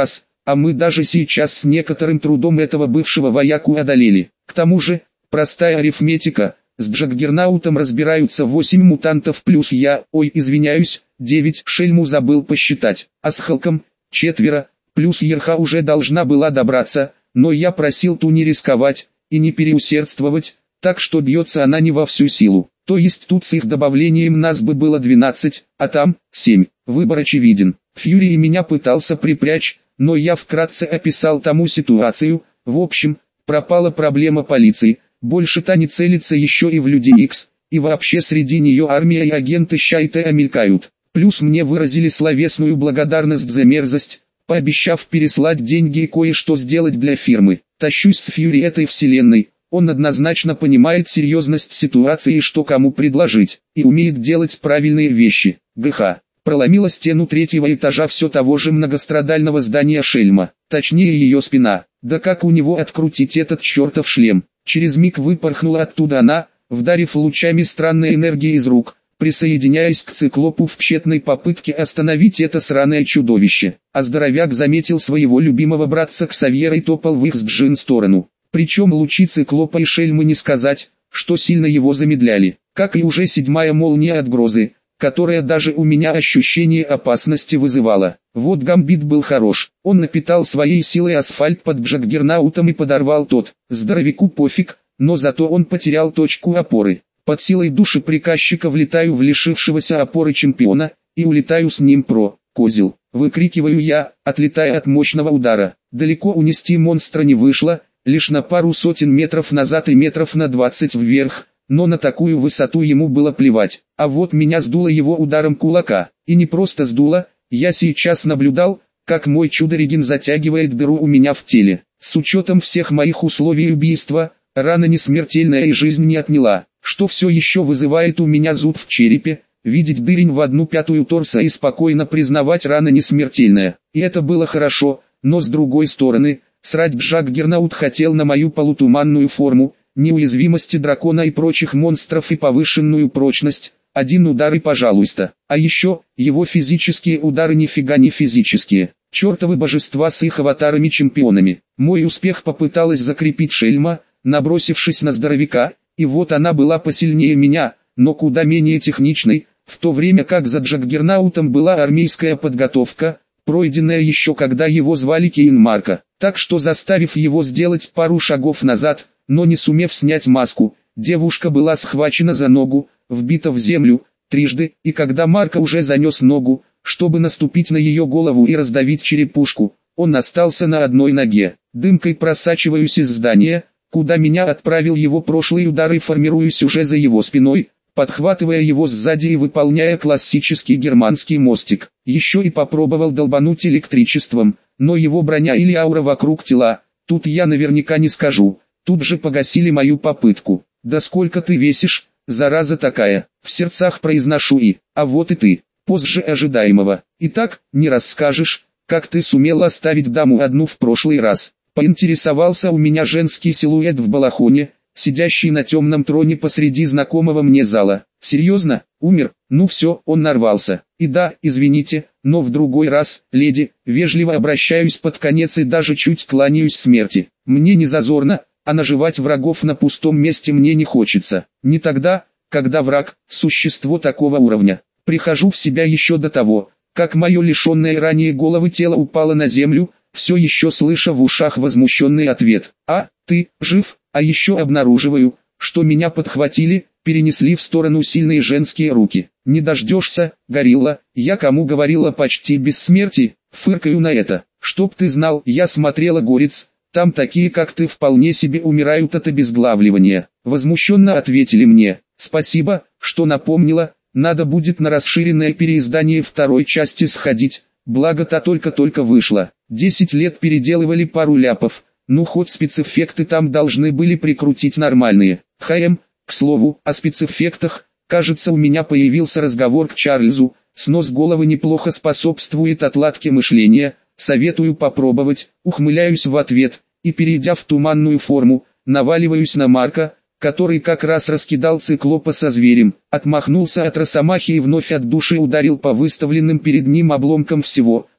а мы даже сейчас с некоторым трудом этого бывшего вояку одолели. К тому же, простая арифметика, с Джаггернаутом разбираются восемь мутантов плюс я, ой, извиняюсь, девять, шельму забыл посчитать, а с Халком, четверо, плюс Ерха уже должна была добраться, но я просил ту не рисковать и не переусердствовать, так что бьется она не во всю силу. То есть тут с их добавлением нас бы было двенадцать, а там семь. Выбор очевиден. Фьюри меня пытался припрячь, но я вкратце описал тому ситуацию. В общем, пропала проблема полиции. Больше та не целится еще и в Люди Икс, и вообще среди нее армия и агенты Щайта мелькают. Плюс мне выразили словесную благодарность за мерзость, пообещав переслать деньги и кое-что сделать для фирмы. Тащусь с Фьюри этой вселенной. Он однозначно понимает серьезность ситуации и что кому предложить, и умеет делать правильные вещи. ГХ. Проломила стену третьего этажа все того же многострадального здания Шельма, точнее ее спина. Да как у него открутить этот чертов шлем? Через миг выпорхнула оттуда она, вдарив лучами странной энергии из рук, присоединяясь к циклопу в тщетной попытке остановить это сраное чудовище. А здоровяк заметил своего любимого братца Ксавьера и топал в их с Джин сторону. Причем лучи циклопа и шельмы не сказать, что сильно его замедляли, как и уже седьмая молния от грозы, которая даже у меня ощущение опасности вызывала. Вот Гамбит был хорош, он напитал своей силой асфальт под Джаггернаутом и подорвал тот. Здоровяку пофиг, но зато он потерял точку опоры. Под силой души приказчика влетаю в лишившегося опоры чемпиона, и улетаю с ним про, козел. Выкрикиваю я, отлетая от мощного удара. Далеко унести монстра не вышло, лишь на пару сотен метров назад и метров на двадцать вверх, но на такую высоту ему было плевать. А вот меня сдуло его ударом кулака. И не просто сдуло, я сейчас наблюдал, как мой чудо-реген затягивает дыру у меня в теле. С учетом всех моих условий убийства, рана не смертельная и жизнь не отняла. Что все еще вызывает у меня зуд в черепе, видеть дырень в одну пятую торса и спокойно признавать рана не смертельная. И это было хорошо, но с другой стороны, срать Джаггернаут хотел на мою полутуманную форму, неуязвимости дракона и прочих монстров и повышенную прочность. Один удар и пожалуйста. А еще, его физические удары нифига не физические. Чертовы божества с их аватарами-чемпионами. Мой успех попыталась закрепить шельма, набросившись на здоровяка, и вот она была посильнее меня, но куда менее техничной, в то время как за Джаггернаутом была армейская подготовка, пройденная еще когда его звали Кейн Марко. Так что заставив его сделать пару шагов назад, но не сумев снять маску, девушка была схвачена за ногу, вбита в землю, трижды, и когда Марко уже занес ногу, чтобы наступить на ее голову и раздавить черепушку, он остался на одной ноге. Дымкой просачиваюсь из здания, куда меня отправил его прошлый удар, и формируюсь уже за его спиной, подхватывая его сзади и выполняя классический германский мостик. Еще и попробовал долбануть электричеством, но его броня или аура вокруг тела, тут я наверняка не скажу, тут же погасили мою попытку. «Да сколько ты весишь, зараза такая!» В сердцах произношу и, а вот и ты, позже ожидаемого. Итак, не расскажешь, как ты сумел оставить даму одну в прошлый раз? Поинтересовался у меня женский силуэт в балахоне, сидящий на темном троне посреди знакомого мне зала. Серьезно? Умер? Ну все, он нарвался. И да, извините, но в другой раз, леди, вежливо обращаюсь под конец и даже чуть кланяюсь смерти. Мне не зазорно, а наживать врагов на пустом месте мне не хочется. Не тогда, когда враг – существо такого уровня. Прихожу в себя еще до того, как мое лишенное ранее головы тело упало на землю, все еще слыша в ушах возмущенный ответ. «А, ты, жив?» А еще обнаруживаю, что меня подхватили, перенесли в сторону сильные женские руки. «Не дождешься, горилла, я кому говорила почти без смерти?» Фыркаю на это. «Чтоб ты знал, я смотрела «Горец», там такие как ты вполне себе умирают от обезглавливания». Возмущенно ответили мне. «Спасибо, что напомнила, надо будет на расширенное переиздание второй части сходить, благо та только-только вышла. Десять лет переделывали пару ляпов, ну хоть спецэффекты там должны были прикрутить нормальные». ХМ, к слову, о спецэффектах, кажется у меня появился разговор к Чарльзу, снос головы неплохо способствует отладке мышления, советую попробовать, ухмыляюсь в ответ, и перейдя в туманную форму, наваливаюсь на Марка, который как раз раскидал циклопа со зверем, отмахнулся от росомахи и вновь от души ударил по выставленным перед ним обломкам всего,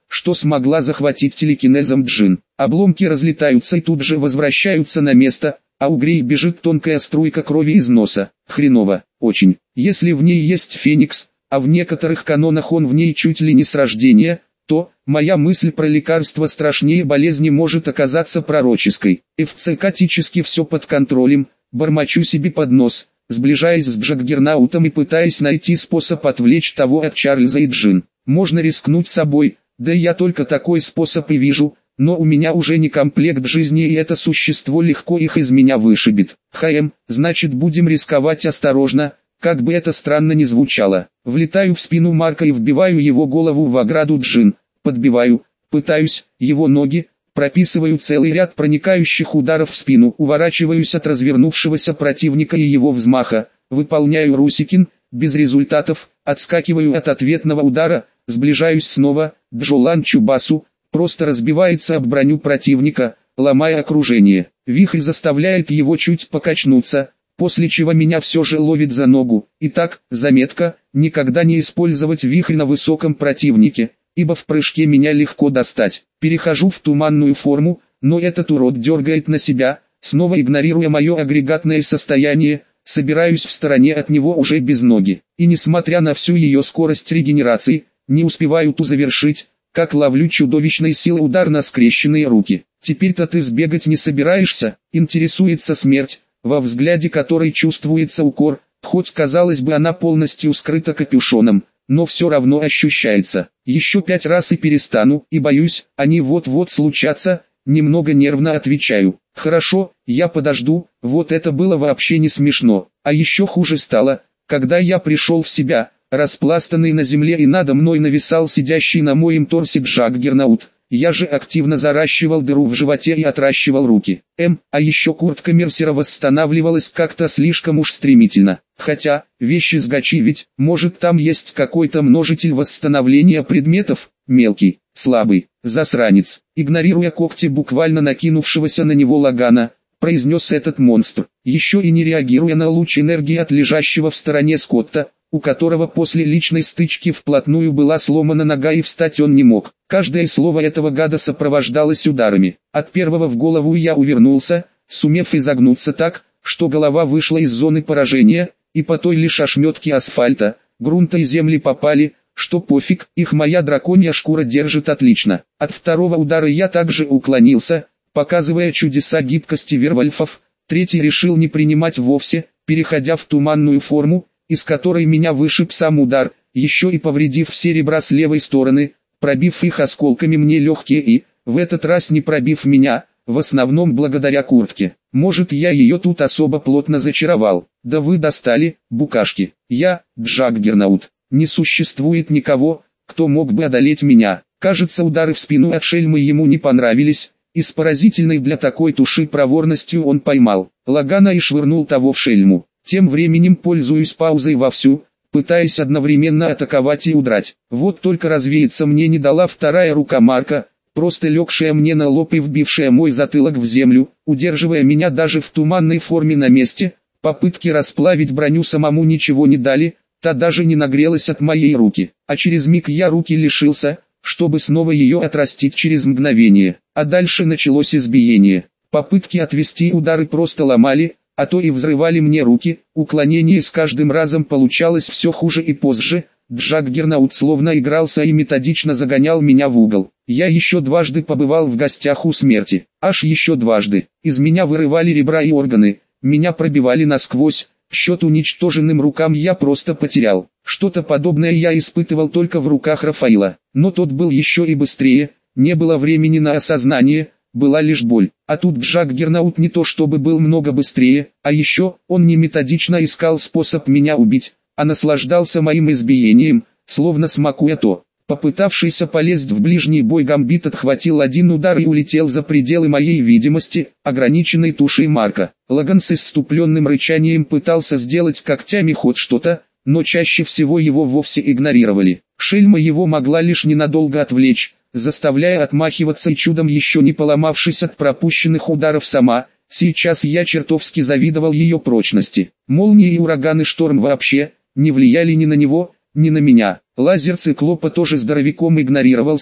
что смогла захватить телекинезом Джин. Обломки разлетаются и тут же возвращаются на место, а у Грей бежит тонкая струйка крови из носа. Хреново, очень. Если в ней есть Феникс, а в некоторых канонах он в ней чуть ли не с рождения, то моя мысль про лекарство страшнее болезни может оказаться пророческой. Эвцекатически все под контролем, бормочу себе под нос, сближаясь с Джаггернаутом и пытаясь найти способ отвлечь того от Чарльза и Джин. Можно рискнуть собой, да я только такой способ и вижу, но у меня уже не комплект жизни и это существо легко их из меня вышибет. Хм, значит будем рисковать осторожно, как бы это странно ни звучало. Влетаю в спину Марка и вбиваю его голову в ограду Джин. Подбиваю, пытаюсь, его ноги, прописываю целый ряд проникающих ударов в спину, уворачиваюсь от развернувшегося противника и его взмаха, выполняю Русикин, без результатов, отскакиваю от ответного удара, сближаюсь снова, Джолан Чубасу, просто разбивается об броню противника, ломая окружение. Вихрь заставляет его чуть покачнуться, после чего меня все же ловит за ногу. Итак, заметка, никогда не использовать вихрь на высоком противнике, ибо в прыжке меня легко достать. Перехожу в туманную форму, но этот урод дергает на себя, снова игнорируя мое агрегатное состояние, собираюсь в стороне от него уже без ноги. И несмотря на всю ее скорость регенерации, не успеваю ту завершить, как ловлю чудовищной силой удар на скрещенные руки. Теперь-то ты сбегать не собираешься, интересуется смерть, во взгляде которой чувствуется укор, хоть казалось бы она полностью скрыта капюшоном, но все равно ощущается. Еще пять раз и перестану, и боюсь, они вот-вот случатся, немного нервно отвечаю. Хорошо, я подожду, вот это было вообще не смешно. А еще хуже стало, когда я пришел в себя, распластанный на земле и надо мной нависал сидящий на моем торсе Джаггернаут. Я же активно заращивал дыру в животе и отращивал руки. М, а еще куртка Мерсера восстанавливалась как-то слишком уж стремительно. Хотя, вещи с Гачи ведь, может там есть какой-то множитель восстановления предметов, мелкий, слабый, засранец. Игнорируя когти буквально накинувшегося на него Лагана, произнес этот монстр, еще и не реагируя на луч энергии от лежащего в стороне Скотта, у которого после личной стычки вплотную была сломана нога и встать он не мог. Каждое слово этого гада сопровождалось ударами. От первого в голову я увернулся, сумев изогнуться так, что голова вышла из зоны поражения, и по той лишь ошметке асфальта, грунта и земли попали, что пофиг, их моя драконья шкура держит отлично. От второго удара я также уклонился, показывая чудеса гибкости вервольфов. Третий решил не принимать вовсе, переходя в туманную форму, из которой меня вышиб сам удар, еще и повредив все ребра с левой стороны, пробив их осколками мне легкие и, в этот раз не пробив меня, в основном благодаря куртке. Может я ее тут особо плотно зачаровал. Да вы достали, букашки. Я, Джаггернаут. Не существует никого, кто мог бы одолеть меня. Кажется, удары в спину от шельмы ему не понравились, и с поразительной для такой туши проворностью он поймал Лагана и швырнул того в шельму. Тем временем пользуюсь паузой вовсю, пытаясь одновременно атаковать и удрать. Вот только развеяться мне не дала вторая рука Марка, просто легшая мне на лоб и вбившая мой затылок в землю, удерживая меня даже в туманной форме на месте. Попытки расплавить броню самому ничего не дали, та даже не нагрелась от моей руки. А через миг я руки лишился, чтобы снова ее отрастить через мгновение. А дальше началось избиение. Попытки отвести удары просто ломали, а то и взрывали мне руки, уклонение с каждым разом получалось все хуже и позже, Джаггернаут словно игрался и методично загонял меня в угол. Я еще дважды побывал в гостях у смерти, аж еще дважды. Из меня вырывали ребра и органы, меня пробивали насквозь, счет уничтоженным рукам я просто потерял. Что-то подобное я испытывал только в руках Рафаила, но тот был еще и быстрее, не было времени на осознание, была лишь боль. А тут Джаггернаут не то чтобы был много быстрее, а еще, он не методично искал способ меня убить, а наслаждался моим избиением, словно смакуя то. Попытавшийся полезть в ближний бой Гамбит отхватил один удар и улетел за пределы моей видимости, ограниченной тушей Марка. Лаган с исступленным рычанием пытался сделать когтями хоть что-то, но чаще всего его вовсе игнорировали. Шельма его могла лишь ненадолго отвлечь, заставляя отмахиваться и чудом еще не поломавшись от пропущенных ударов сама. Сейчас я чертовски завидовал ее прочности. Молнии и ураганы шторм вообще не влияли ни на него, ни на меня. Лазер циклопа тоже здоровяком игнорировался,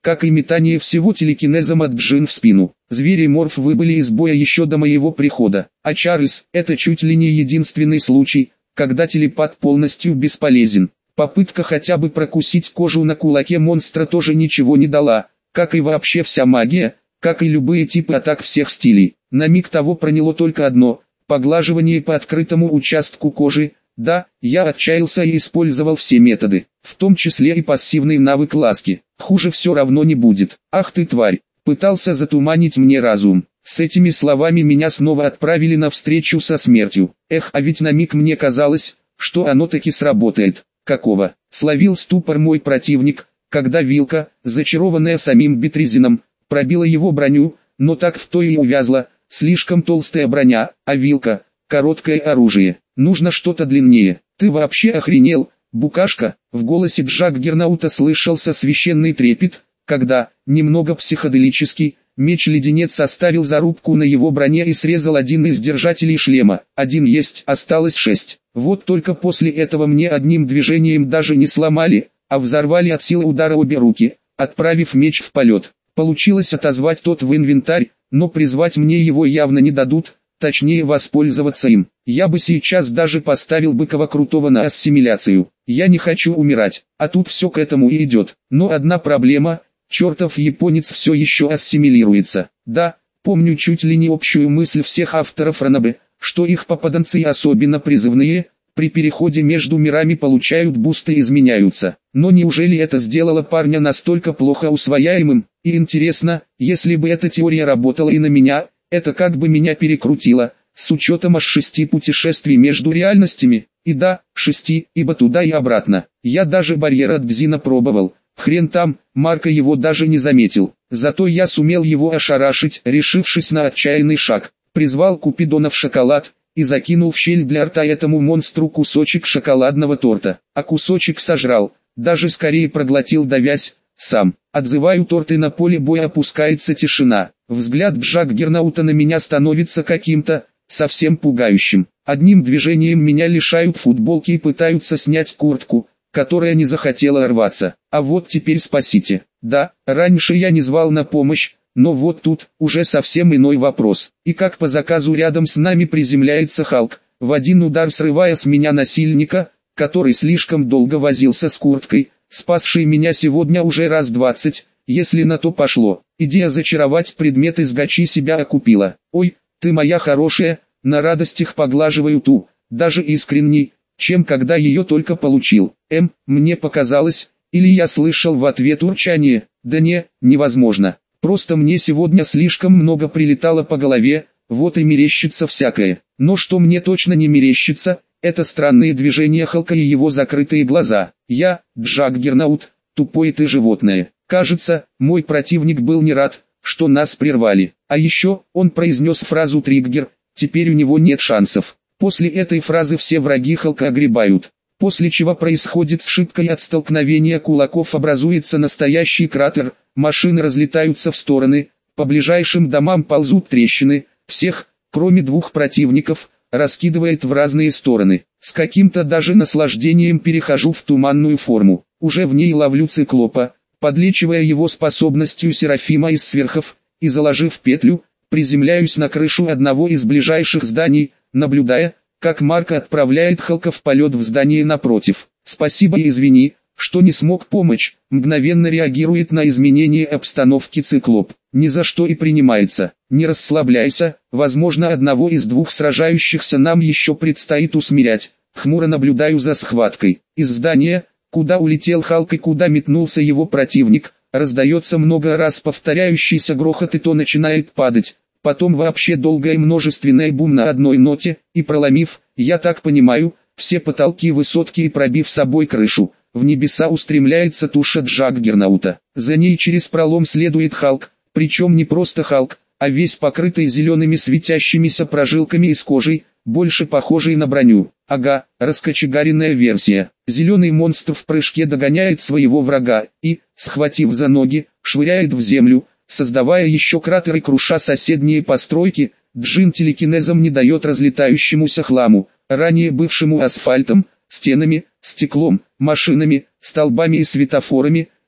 как и метание всего телекинезом от Джин в спину. Звери Морф выбыли из боя еще до моего прихода, а Чарльз – это чуть ли не единственный случай, когда телепат полностью бесполезен. Попытка хотя бы прокусить кожу на кулаке монстра тоже ничего не дала, как и вообще вся магия, как и любые типы атак всех стилей. На миг того проняло только одно – поглаживание по открытому участку кожи. Да, я отчаялся и использовал все методы, в том числе и пассивный навык ласки. Хуже все равно не будет. Ах ты тварь, пытался затуманить мне разум. С этими словами меня снова отправили на встречу со смертью. Эх, а ведь на миг мне казалось, что оно таки сработает. Какого? Словил ступор мой противник, когда вилка, зачарованная самим Бетризином, пробила его броню, но так в то и увязла. Слишком толстая броня, а вилка – короткое оружие. Нужно что-то длиннее. Ты вообще охренел, букашка? В голосе Джаггернаута слышался священный трепет, когда, немного психоделический, меч-леденец оставил зарубку на его броне и срезал один из держателей шлема. Один есть, осталось шесть. Вот только после этого мне одним движением даже не сломали, а взорвали от силы удара обе руки, отправив меч в полет. Получилось отозвать тот в инвентарь, но призвать мне его явно не дадут, точнее воспользоваться им. Я бы сейчас даже поставил Быкова Крутого на ассимиляцию. Я не хочу умирать, а тут все к этому и идет. Но одна проблема, чертов японец все еще ассимилируется. Да, помню чуть ли не общую мысль всех авторов ранобэ, что их попаданцы, особенно призывные, при переходе между мирами получают бусты и изменяются. Но неужели это сделало парня настолько плохо усвояемым? И интересно, если бы эта теория работала и на меня, это как бы меня перекрутило, с учетом аж шести путешествий между реальностями. И да, шести, ибо туда и обратно. Я даже барьер от Бзина пробовал. Хрен там, Марко его даже не заметил. Зато я сумел его ошарашить, решившись на отчаянный шаг. Призвал Купидона в шоколад и закинул в щель для рта этому монстру кусочек шоколадного торта. А кусочек сожрал, даже скорее проглотил, давясь сам. Отзываю торт, и на поле боя опускается тишина. Взгляд Джаггернаута на меня становится каким-то совсем пугающим. Одним движением меня лишают футболки и пытаются снять куртку, которая не захотела рваться. А вот теперь спасите. Да, раньше я не звал на помощь, но вот тут уже совсем иной вопрос. И как по заказу рядом с нами приземляется Халк, в один удар срывая с меня насильника, который слишком долго возился с курткой, спасший меня сегодня уже раз двадцать, если на то пошло. Идея зачаровать предмет из гачи себя окупила. Ой, ты моя хорошая, на радостях поглаживаю ту, даже искренней, чем когда ее только получил. Эм, мне показалось, или я слышал в ответ урчание. Да не, невозможно. Просто мне сегодня слишком много прилетало по голове, вот и мерещится всякое. Но что мне точно не мерещится, это странные движения Халка и его закрытые глаза. Я, Джаггернаут, тупое ты животное. Кажется, мой противник был не рад, что нас прервали. А еще, он произнес фразу «триггер», теперь у него нет шансов. После этой фразы все враги Халка огребают. После чего происходит сшибка, и от столкновения кулаков образуется настоящий кратер, машины разлетаются в стороны, по ближайшим домам ползут трещины, всех, кроме двух противников, раскидывает в разные стороны. С каким-то даже наслаждением перехожу в туманную форму, уже в ней ловлю циклопа, подлечивая его способностью Серафима из сверхов, и заложив петлю, приземляюсь на крышу одного из ближайших зданий, наблюдая, как Марко отправляет Халка в полет в здание напротив. «Спасибо и извини, что не смог помочь», мгновенно реагирует на изменение обстановки циклоп. «Ни за что и принимается. Не расслабляйся, возможно, одного из двух сражающихся нам еще предстоит усмирять». Хмуро наблюдаю за схваткой. Из здания, куда улетел Халк и куда метнулся его противник, раздается много раз повторяющийся грохот, и то начинает падать. Потом вообще долгое множественное бум на одной ноте, и проломив, я так понимаю, все потолки высотки и пробив собой крышу, в небеса устремляется туша Джаггернаута. За ней через пролом следует Халк, причем не просто Халк, а весь покрытый зелеными светящимися прожилками из кожи, больше похожий на броню. Ага, раскочегаренная версия. Зеленый монстр в прыжке догоняет своего врага и, схватив за ноги, швыряет в землю, создавая еще кратер и круша соседние постройки. Джин телекинезом не дает разлетающемуся хламу, ранее бывшему асфальтом, стенами, стеклом, машинами, столбами и светофорами,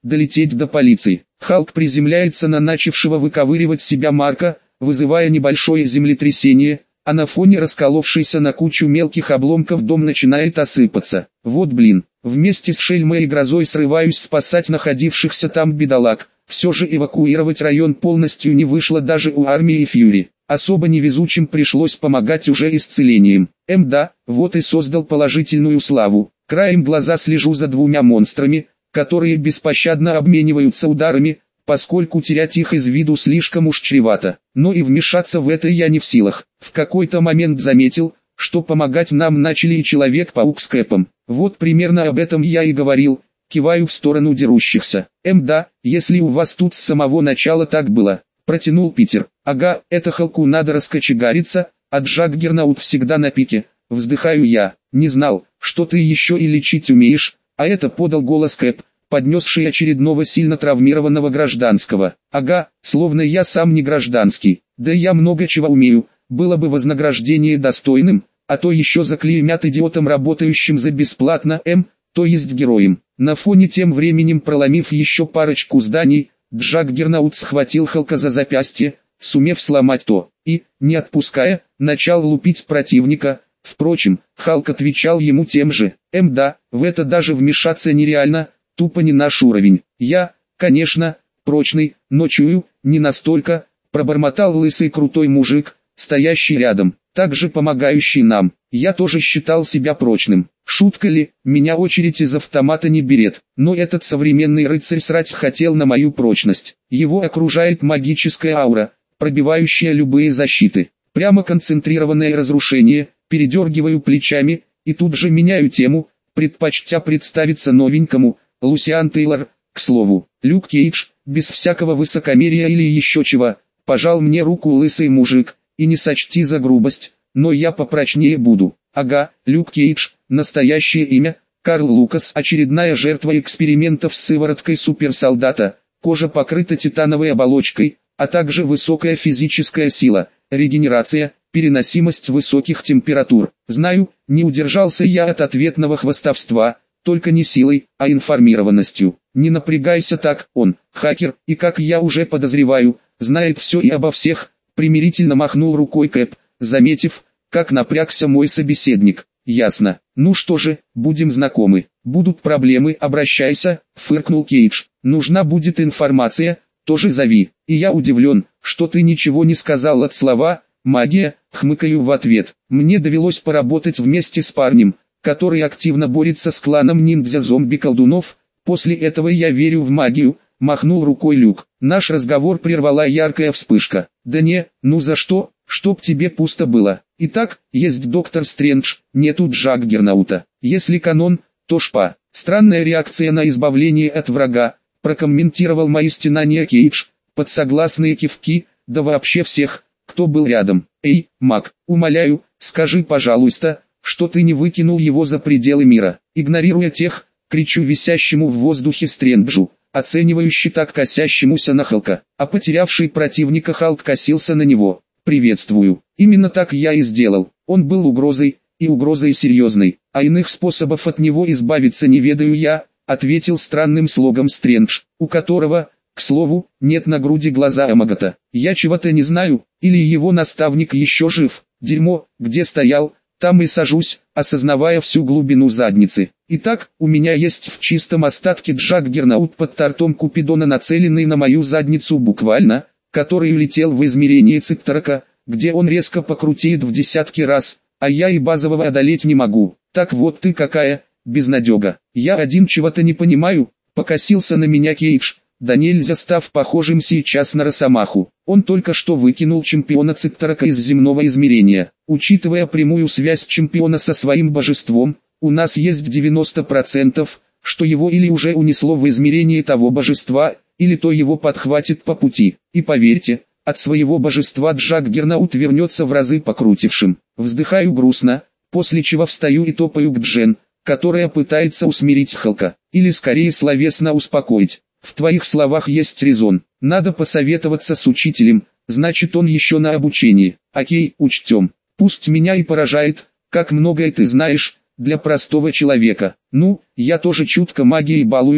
долететь до полиции. Халк приземляется на начавшего выковыривать себя Марка, вызывая небольшое землетрясение, а на фоне расколовшейся на кучу мелких обломков дом начинает осыпаться. Вот блин, вместе с Шельмой и Грозой срываюсь спасать находившихся там бедолаг. Все же эвакуировать район полностью не вышло даже у армии и Фьюри. Особо невезучим пришлось помогать уже исцелением. М да, вот и создал положительную славу. Краем глаза слежу за двумя монстрами, которые беспощадно обмениваются ударами, поскольку терять их из виду слишком уж чревато. Но и вмешаться в это я не в силах. В какой-то момент заметил, что помогать нам начали и Человек-паук с Кэпом. Вот примерно об этом я и говорил, киваю в сторону дерущихся. М да, если у вас тут с самого начала так было, протянул Питер. Ага, это Халку надо раскочегариться, а Джаггернаут всегда на пике. Вздыхаю я, не знал, что ты еще и лечить умеешь, а это подал голос Кэп, поднесший очередного сильно травмированного гражданского. Ага, словно я сам не гражданский, да я много чего умею, было бы вознаграждение достойным, а то еще заклеймят идиотом, работающим за бесплатно, М, то есть героем. На фоне тем временем проломив еще парочку зданий, Джаггернаут схватил Халка за запястье, сумев сломать то, и, не отпуская, начал лупить противника. Впрочем, Халк отвечал ему тем же. М да, в это даже вмешаться нереально, тупо не наш уровень. Я, конечно, прочный, но чую, не настолько, пробормотал лысый крутой мужик, стоящий рядом, также помогающий нам. Я тоже считал себя прочным. Шутка ли, меня очередь из автомата не берет, но этот современный рыцарь срать хотел на мою прочность. Его окружает магическая аура, пробивающая любые защиты. Прямо концентрированное разрушение. Передергиваю плечами, и тут же меняю тему, предпочтя представиться новенькому, Лусиан Тейлор, к слову. Люк Кейдж, без всякого высокомерия или еще чего, пожал мне руку лысый мужик, и не сочти за грубость, но я попрочнее буду. Ага, Люк Кейдж, настоящее имя, Карл Лукас, очередная жертва экспериментов с сывороткой суперсолдата, кожа покрыта титановой оболочкой, а также высокая физическая сила, регенерация, переносимость высоких температур. Знаю, не удержался я от ответного хвастовства, только не силой, а информированностью. Не напрягайся так, он, хакер, и как я уже подозреваю, знает все и обо всех, примирительно махнул рукой Кэп, заметив, как напрягся мой собеседник. Ясно, ну что же, будем знакомы. Будут проблемы, обращайся, фыркнул Кейдж. Нужна будет информация, тоже зови. И я удивлен, что ты ничего не сказал от слова «магия», хмыкаю в ответ. Мне довелось поработать вместе с парнем, который активно борется с кланом ниндзя-зомби-колдунов. После этого я верю в магию, махнул рукой Люк. Наш разговор прервала яркая вспышка. Да не, ну за что, чтоб тебе пусто было. Итак, есть доктор Стрэндж, нету Джаггернаута. Если канон, то шпа. Странная реакция на избавление от врага, прокомментировал мои стенания Кейдж, под согласные кивки, да вообще всех, кто был рядом. Эй, маг, умоляю, скажи пожалуйста, что ты не выкинул его за пределы мира. Игнорируя тех, кричу висящему в воздухе Стрэнджу, оценивающий так косящемуся на Халка, а потерявший противника Халк косился на него. Приветствую. Именно так я и сделал. Он был угрозой, и угрозой серьезной, а иных способов от него избавиться не ведаю я, ответил странным слогом Стрэндж, у которого, к слову, нет на груди глаза Амагата. Я чего-то не знаю, или его наставник еще жив. Дерьмо, где стоял, там и сажусь, осознавая всю глубину задницы. Итак, у меня есть в чистом остатке Джаггернаут под тортом Купидона, нацеленный на мою задницу буквально, который улетел в измерение Цикторока, где он резко покрутеет в десятки раз, а я и базового одолеть не могу. Так вот ты какая, безнадега. Я один чего-то не понимаю, покосился на меня Кейдж, да нельзя став похожим сейчас на Росомаху. Он только что выкинул чемпиона Цикторока из земного измерения. Учитывая прямую связь чемпиона со своим божеством, у нас есть девяносто процентов, что его или уже унесло в измерение того божества, или то его подхватит по пути. И поверьте, от своего божества Джаггернаут вернется в разы покрутившим. Вздыхаю грустно, после чего встаю и топаю к Джен, которая пытается усмирить Халка, или скорее словесно успокоить. В твоих словах есть резон, надо посоветоваться с учителем, значит он еще на обучении. Окей, учтем. Пусть меня и поражает, как многое ты знаешь, для простого человека. Ну, я тоже чутко магией балуюсь,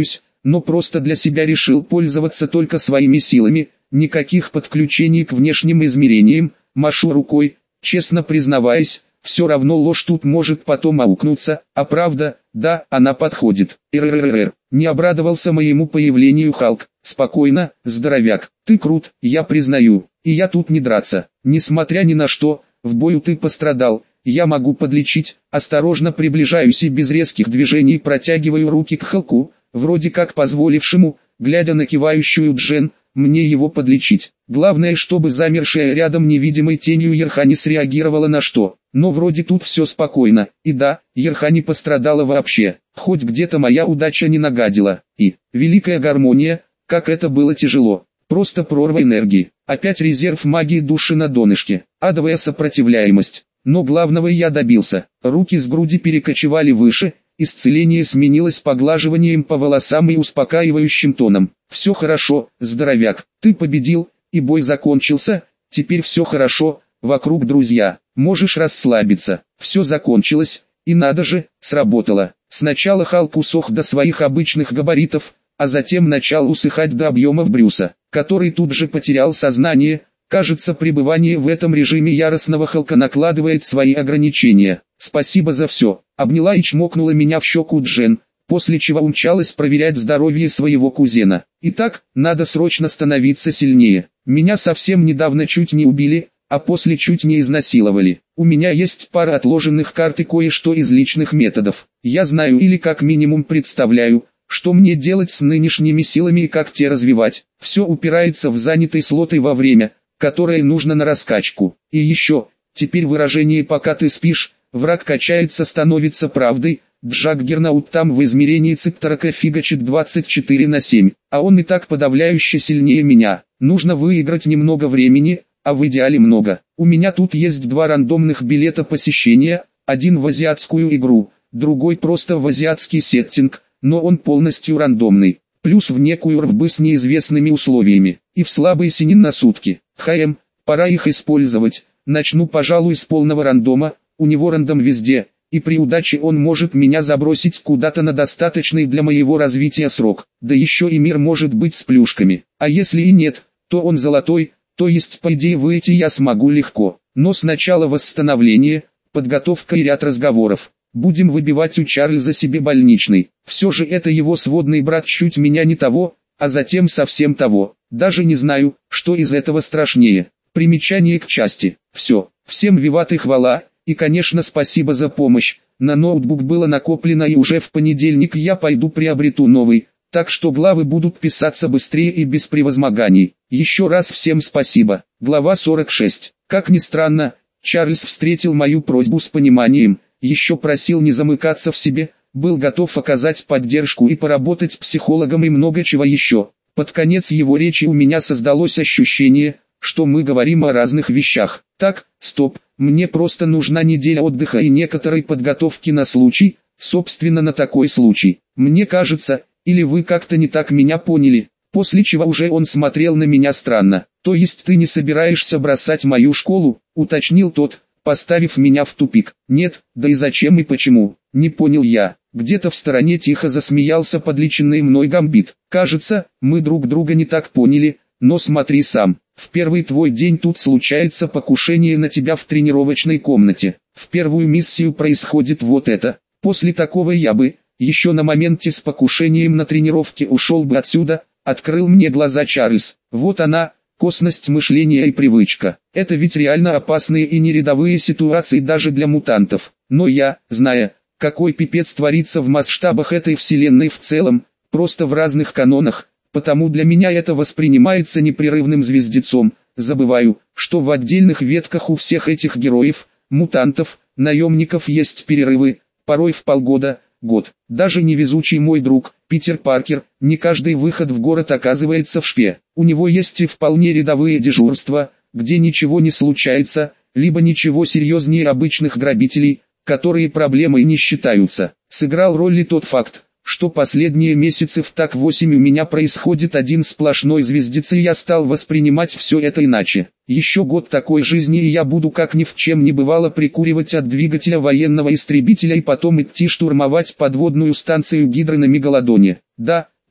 но просто для себя решил пользоваться только своими силами, никаких подключений к внешним измерениям, машу рукой, честно признаваясь, все равно ложь тут может потом аукнуться, а правда, да, она подходит. РРРР. Не обрадовался моему появлению Халк. Спокойно, здоровяк, ты крут, я признаю, и я тут не драться. Несмотря ни на что, в бою ты пострадал, я могу подлечить. Осторожно приближаюсь и без резких движений протягиваю руки к Халку, вроде как позволившему, глядя на кивающую Джен, мне его подлечить. Главное, чтобы замершая рядом невидимой тенью Ерха не среагировала на что. Но вроде тут все спокойно, и да, Ерха не пострадала вообще, хоть где-то моя удача не нагадила. И, великая гармония, как это было тяжело, просто прорва энергии, опять резерв магии души на донышке, адовая сопротивляемость. Но главного я добился, руки с груди перекочевали выше, исцеление сменилось поглаживанием по волосам и успокаивающим тоном. Все хорошо, здоровяк, ты победил, и бой закончился, теперь все хорошо, вокруг друзья, можешь расслабиться, все закончилось, и надо же, сработало. Сначала Халк усох до своих обычных габаритов, а затем начал усыхать до объемов Брюса, который тут же потерял сознание. Кажется, пребывание в этом режиме яростного Халка накладывает свои ограничения. Спасибо за все. Обняла и чмокнула меня в щеку Джен, после чего умчалась проверять здоровье своего кузена. Итак, надо срочно становиться сильнее. Меня совсем недавно чуть не убили, а после чуть не изнасиловали. У меня есть пара отложенных карт и кое-что из личных методов. Я знаю или как минимум представляю, что мне делать с нынешними силами и как те развивать. Все упирается в занятый слот и во время, которое нужно на раскачку. И еще, теперь выражение «пока ты спишь», враг качается становится правдой, Джаггернаут там в измерении Цикторака фигачит двадцать четыре на семь, а он и так подавляюще сильнее меня. Нужно выиграть немного времени, а в идеале много. У меня тут есть два рандомных билета посещения, один в азиатскую игру, другой просто в азиатский сеттинг, но он полностью рандомный, плюс в некую РБ с неизвестными условиями, и в слабый синин на сутки. ХМ, пора их использовать, начну пожалуй с полного рандома, у него рандом везде, и при удаче он может меня забросить куда-то на достаточный для моего развития срок, да еще и мир может быть с плюшками, а если и нет, то он золотой, то есть по идее выйти я смогу легко, но сначала восстановление, подготовка и ряд разговоров. Будем выбивать у Чарльза себе больничный, все же это его сводный брат чуть меня не того, а затем совсем того, даже не знаю, что из этого страшнее. Примечание к части, все, всем виват и хвала, и конечно спасибо за помощь, на ноутбук было накоплено и уже в понедельник я пойду приобрету новый, так что главы будут писаться быстрее и без превозмоганий. Еще раз всем спасибо. Глава сорок шесть. Как ни странно, Чарльз встретил мою просьбу с пониманием, еще просил не замыкаться в себе, был готов оказать поддержку и поработать психологом и много чего еще. Под конец его речи у меня создалось ощущение, что мы говорим о разных вещах. Так, стоп, мне просто нужна неделя отдыха и некоторой подготовки на случай, собственно на такой случай. Мне кажется, или вы как-то не так меня поняли, после чего уже он смотрел на меня странно. То есть ты не собираешься бросать мою школу, уточнил тот, поставив меня в тупик. Нет, да и зачем и почему, не понял я. Где-то в стороне тихо засмеялся подлеченный мной гамбит. Кажется, мы друг друга не так поняли, но смотри сам. В первый твой день тут случается покушение на тебя в тренировочной комнате. В первую миссию происходит вот это. После такого я бы, еще на моменте с покушением на тренировке ушел бы отсюда, открыл мне глаза Чарльз. Вот она, косность мышления и привычка. Это ведь реально опасные и нерядовые ситуации даже для мутантов. Но я, зная, какой пипец творится в масштабах этой вселенной в целом, просто в разных канонах, потому для меня это воспринимается непрерывным звездецом. Забываю, что в отдельных ветках у всех этих героев, мутантов, наемников есть перерывы, порой в полгода, год. Даже невезучий мой друг, Питер Паркер, не каждый выход в город оказывается в шпе. У него есть и вполне рядовые дежурства, где ничего не случается, либо ничего серьезнее обычных грабителей, которые проблемой не считаются. Сыграл роль и тот факт, что последние месяцы в так восемь у меня происходит один сплошной звездец, и я стал воспринимать все это иначе. Еще год такой жизни и я буду как ни в чем не бывало прикуривать от двигателя военного истребителя и потом идти штурмовать подводную станцию Гидры на Мегалодоне. Да,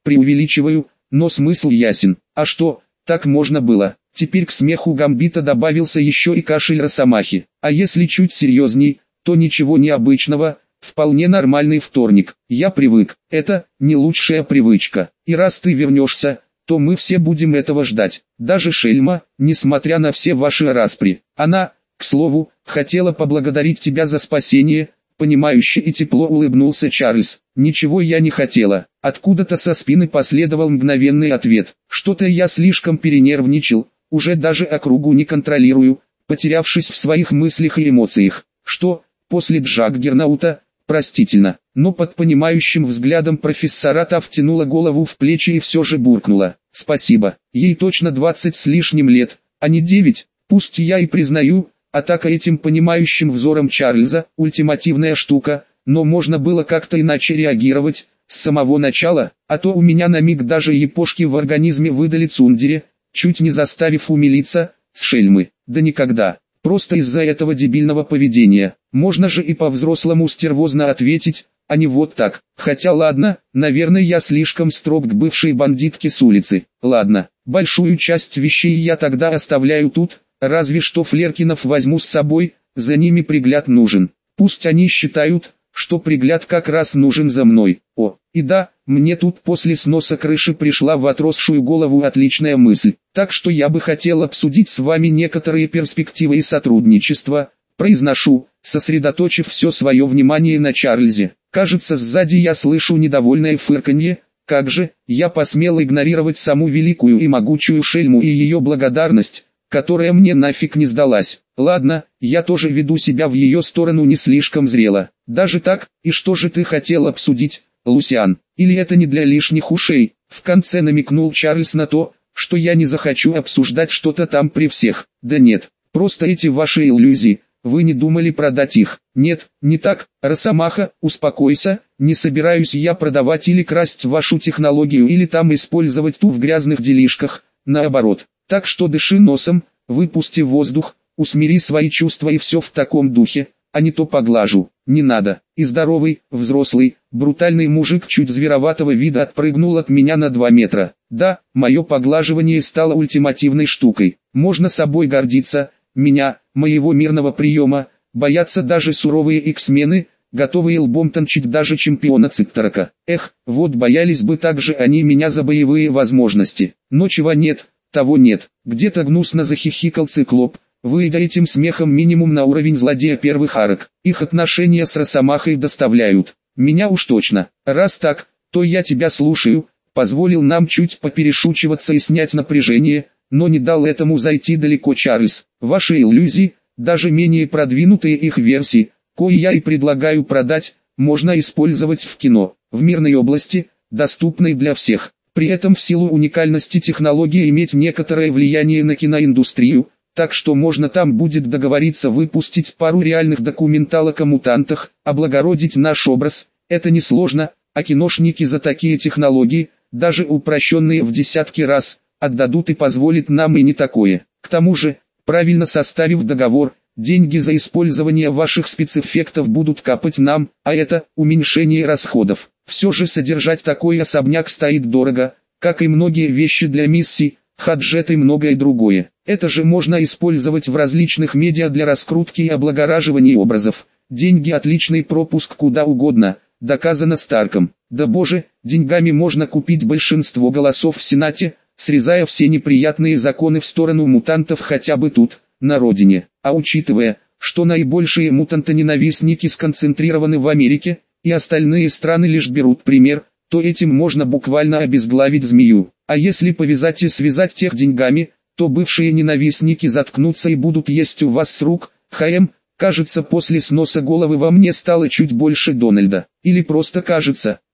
преувеличиваю, но смысл ясен. А что, так можно было? Теперь к смеху Гамбита добавился еще и кашель Росомахи. А если чуть серьезней, то ничего необычного, вполне нормальный вторник. Я привык, это не лучшая привычка. И раз ты вернешься, то мы все будем этого ждать. Даже Шельма, несмотря на все ваши распри. Она, к слову, хотела поблагодарить тебя за спасение. Понимающе и тепло улыбнулся Чарльз. «Ничего я не хотела». Откуда-то со спины последовал мгновенный ответ. «Что-то я слишком перенервничал, уже даже округу не контролирую, потерявшись в своих мыслях и эмоциях». Что, после Джаггернаута, простительно, но под понимающим взглядом профессора та втянула голову в плечи и все же буркнула. «Спасибо, ей точно двадцать с лишним лет, а не девять, пусть я и признаю». Атака этим понимающим взором Чарльза – ультимативная штука, но можно было как-то иначе реагировать, с самого начала, а то у меня на миг даже япошки в организме выдали цундере, чуть не заставив умилиться, с Шельмы, да никогда, просто из-за этого дебильного поведения. Можно же и по-взрослому стервозно ответить, а не вот так. Хотя ладно, наверное я слишком строг к бывшей бандитке с улицы. Ладно, большую часть вещей я тогда оставляю тут. Разве что Флеркинов возьму с собой, за ними пригляд нужен. Пусть они считают, что пригляд как раз нужен за мной. О, и да, мне тут после сноса крыши пришла в отросшую голову отличная мысль. Так что я бы хотел обсудить с вами некоторые перспективы и сотрудничества. Произношу, сосредоточив все свое внимание на Чарльзе. Кажется, сзади я слышу недовольное фырканье. Как же, я посмел игнорировать саму великую и могучую Шельму и ее благодарность, которая мне нафиг не сдалась. Ладно, я тоже веду себя в ее сторону не слишком зрело. Даже так, и что же ты хотел обсудить, Лусиан? Или это не для лишних ушей? В конце намекнул Чарльз на то, что я не захочу обсуждать что-то там при всех. Да нет, просто эти ваши иллюзии, вы не думали продать их? Нет, не так, Росомаха, успокойся, не собираюсь я продавать или красть вашу технологию или там использовать ту в грязных делишках, наоборот. Так что дыши носом, выпусти воздух, усмири свои чувства и все в таком духе, а не то поглажу. Не надо. И здоровый, взрослый, брутальный мужик чуть звероватого вида отпрыгнул от меня на два метра. Да, мое поглаживание стало ультимативной штукой. Можно собой гордиться, меня, моего мирного приема, боятся даже суровые иксмены, готовые лбом тончить даже чемпиона Цикторока. Эх, вот боялись бы также они меня за боевые возможности. Но чего нет, того нет. Где-то гнусно захихикал Циклоп, выйдя этим смехом минимум на уровень злодея первых арок. Их отношения с Росомахой доставляют. Меня уж точно. Раз так, то я тебя слушаю. Позволил нам чуть поперешучиваться и снять напряжение, но не дал этому зайти далеко Чарльз. Ваши иллюзии, даже менее продвинутые их версии, кои я и предлагаю продать, можно использовать в кино, в мирной области, доступной для всех. При этом в силу уникальности технологии иметь некоторое влияние на киноиндустрию, так что можно там будет договориться выпустить пару реальных документалок о мутантах, облагородить наш образ, это несложно, а киношники за такие технологии, даже упрощенные в десятки раз, отдадут и позволят нам и не такое. К тому же, правильно составив договор, деньги за использование ваших спецэффектов будут капать нам, а это уменьшение расходов. Все же содержать такой особняк стоит дорого, как и многие вещи для миссий, хаджет и многое другое. Это же можно использовать в различных медиа для раскрутки и облагораживания образов. Деньги отличный пропуск куда угодно, доказано Старком. Да боже, деньгами можно купить большинство голосов в Сенате, срезая все неприятные законы в сторону мутантов хотя бы тут, на родине. А учитывая, что наибольшие мутантоненавистники сконцентрированы в Америке, и остальные страны лишь берут пример, то этим можно буквально обезглавить змею. А если повязать и связать тех деньгами, то бывшие ненавистники заткнутся и будут есть у вас с рук. ХМ, кажется, после сноса головы во мне стало чуть больше Дональда. Или просто кажется.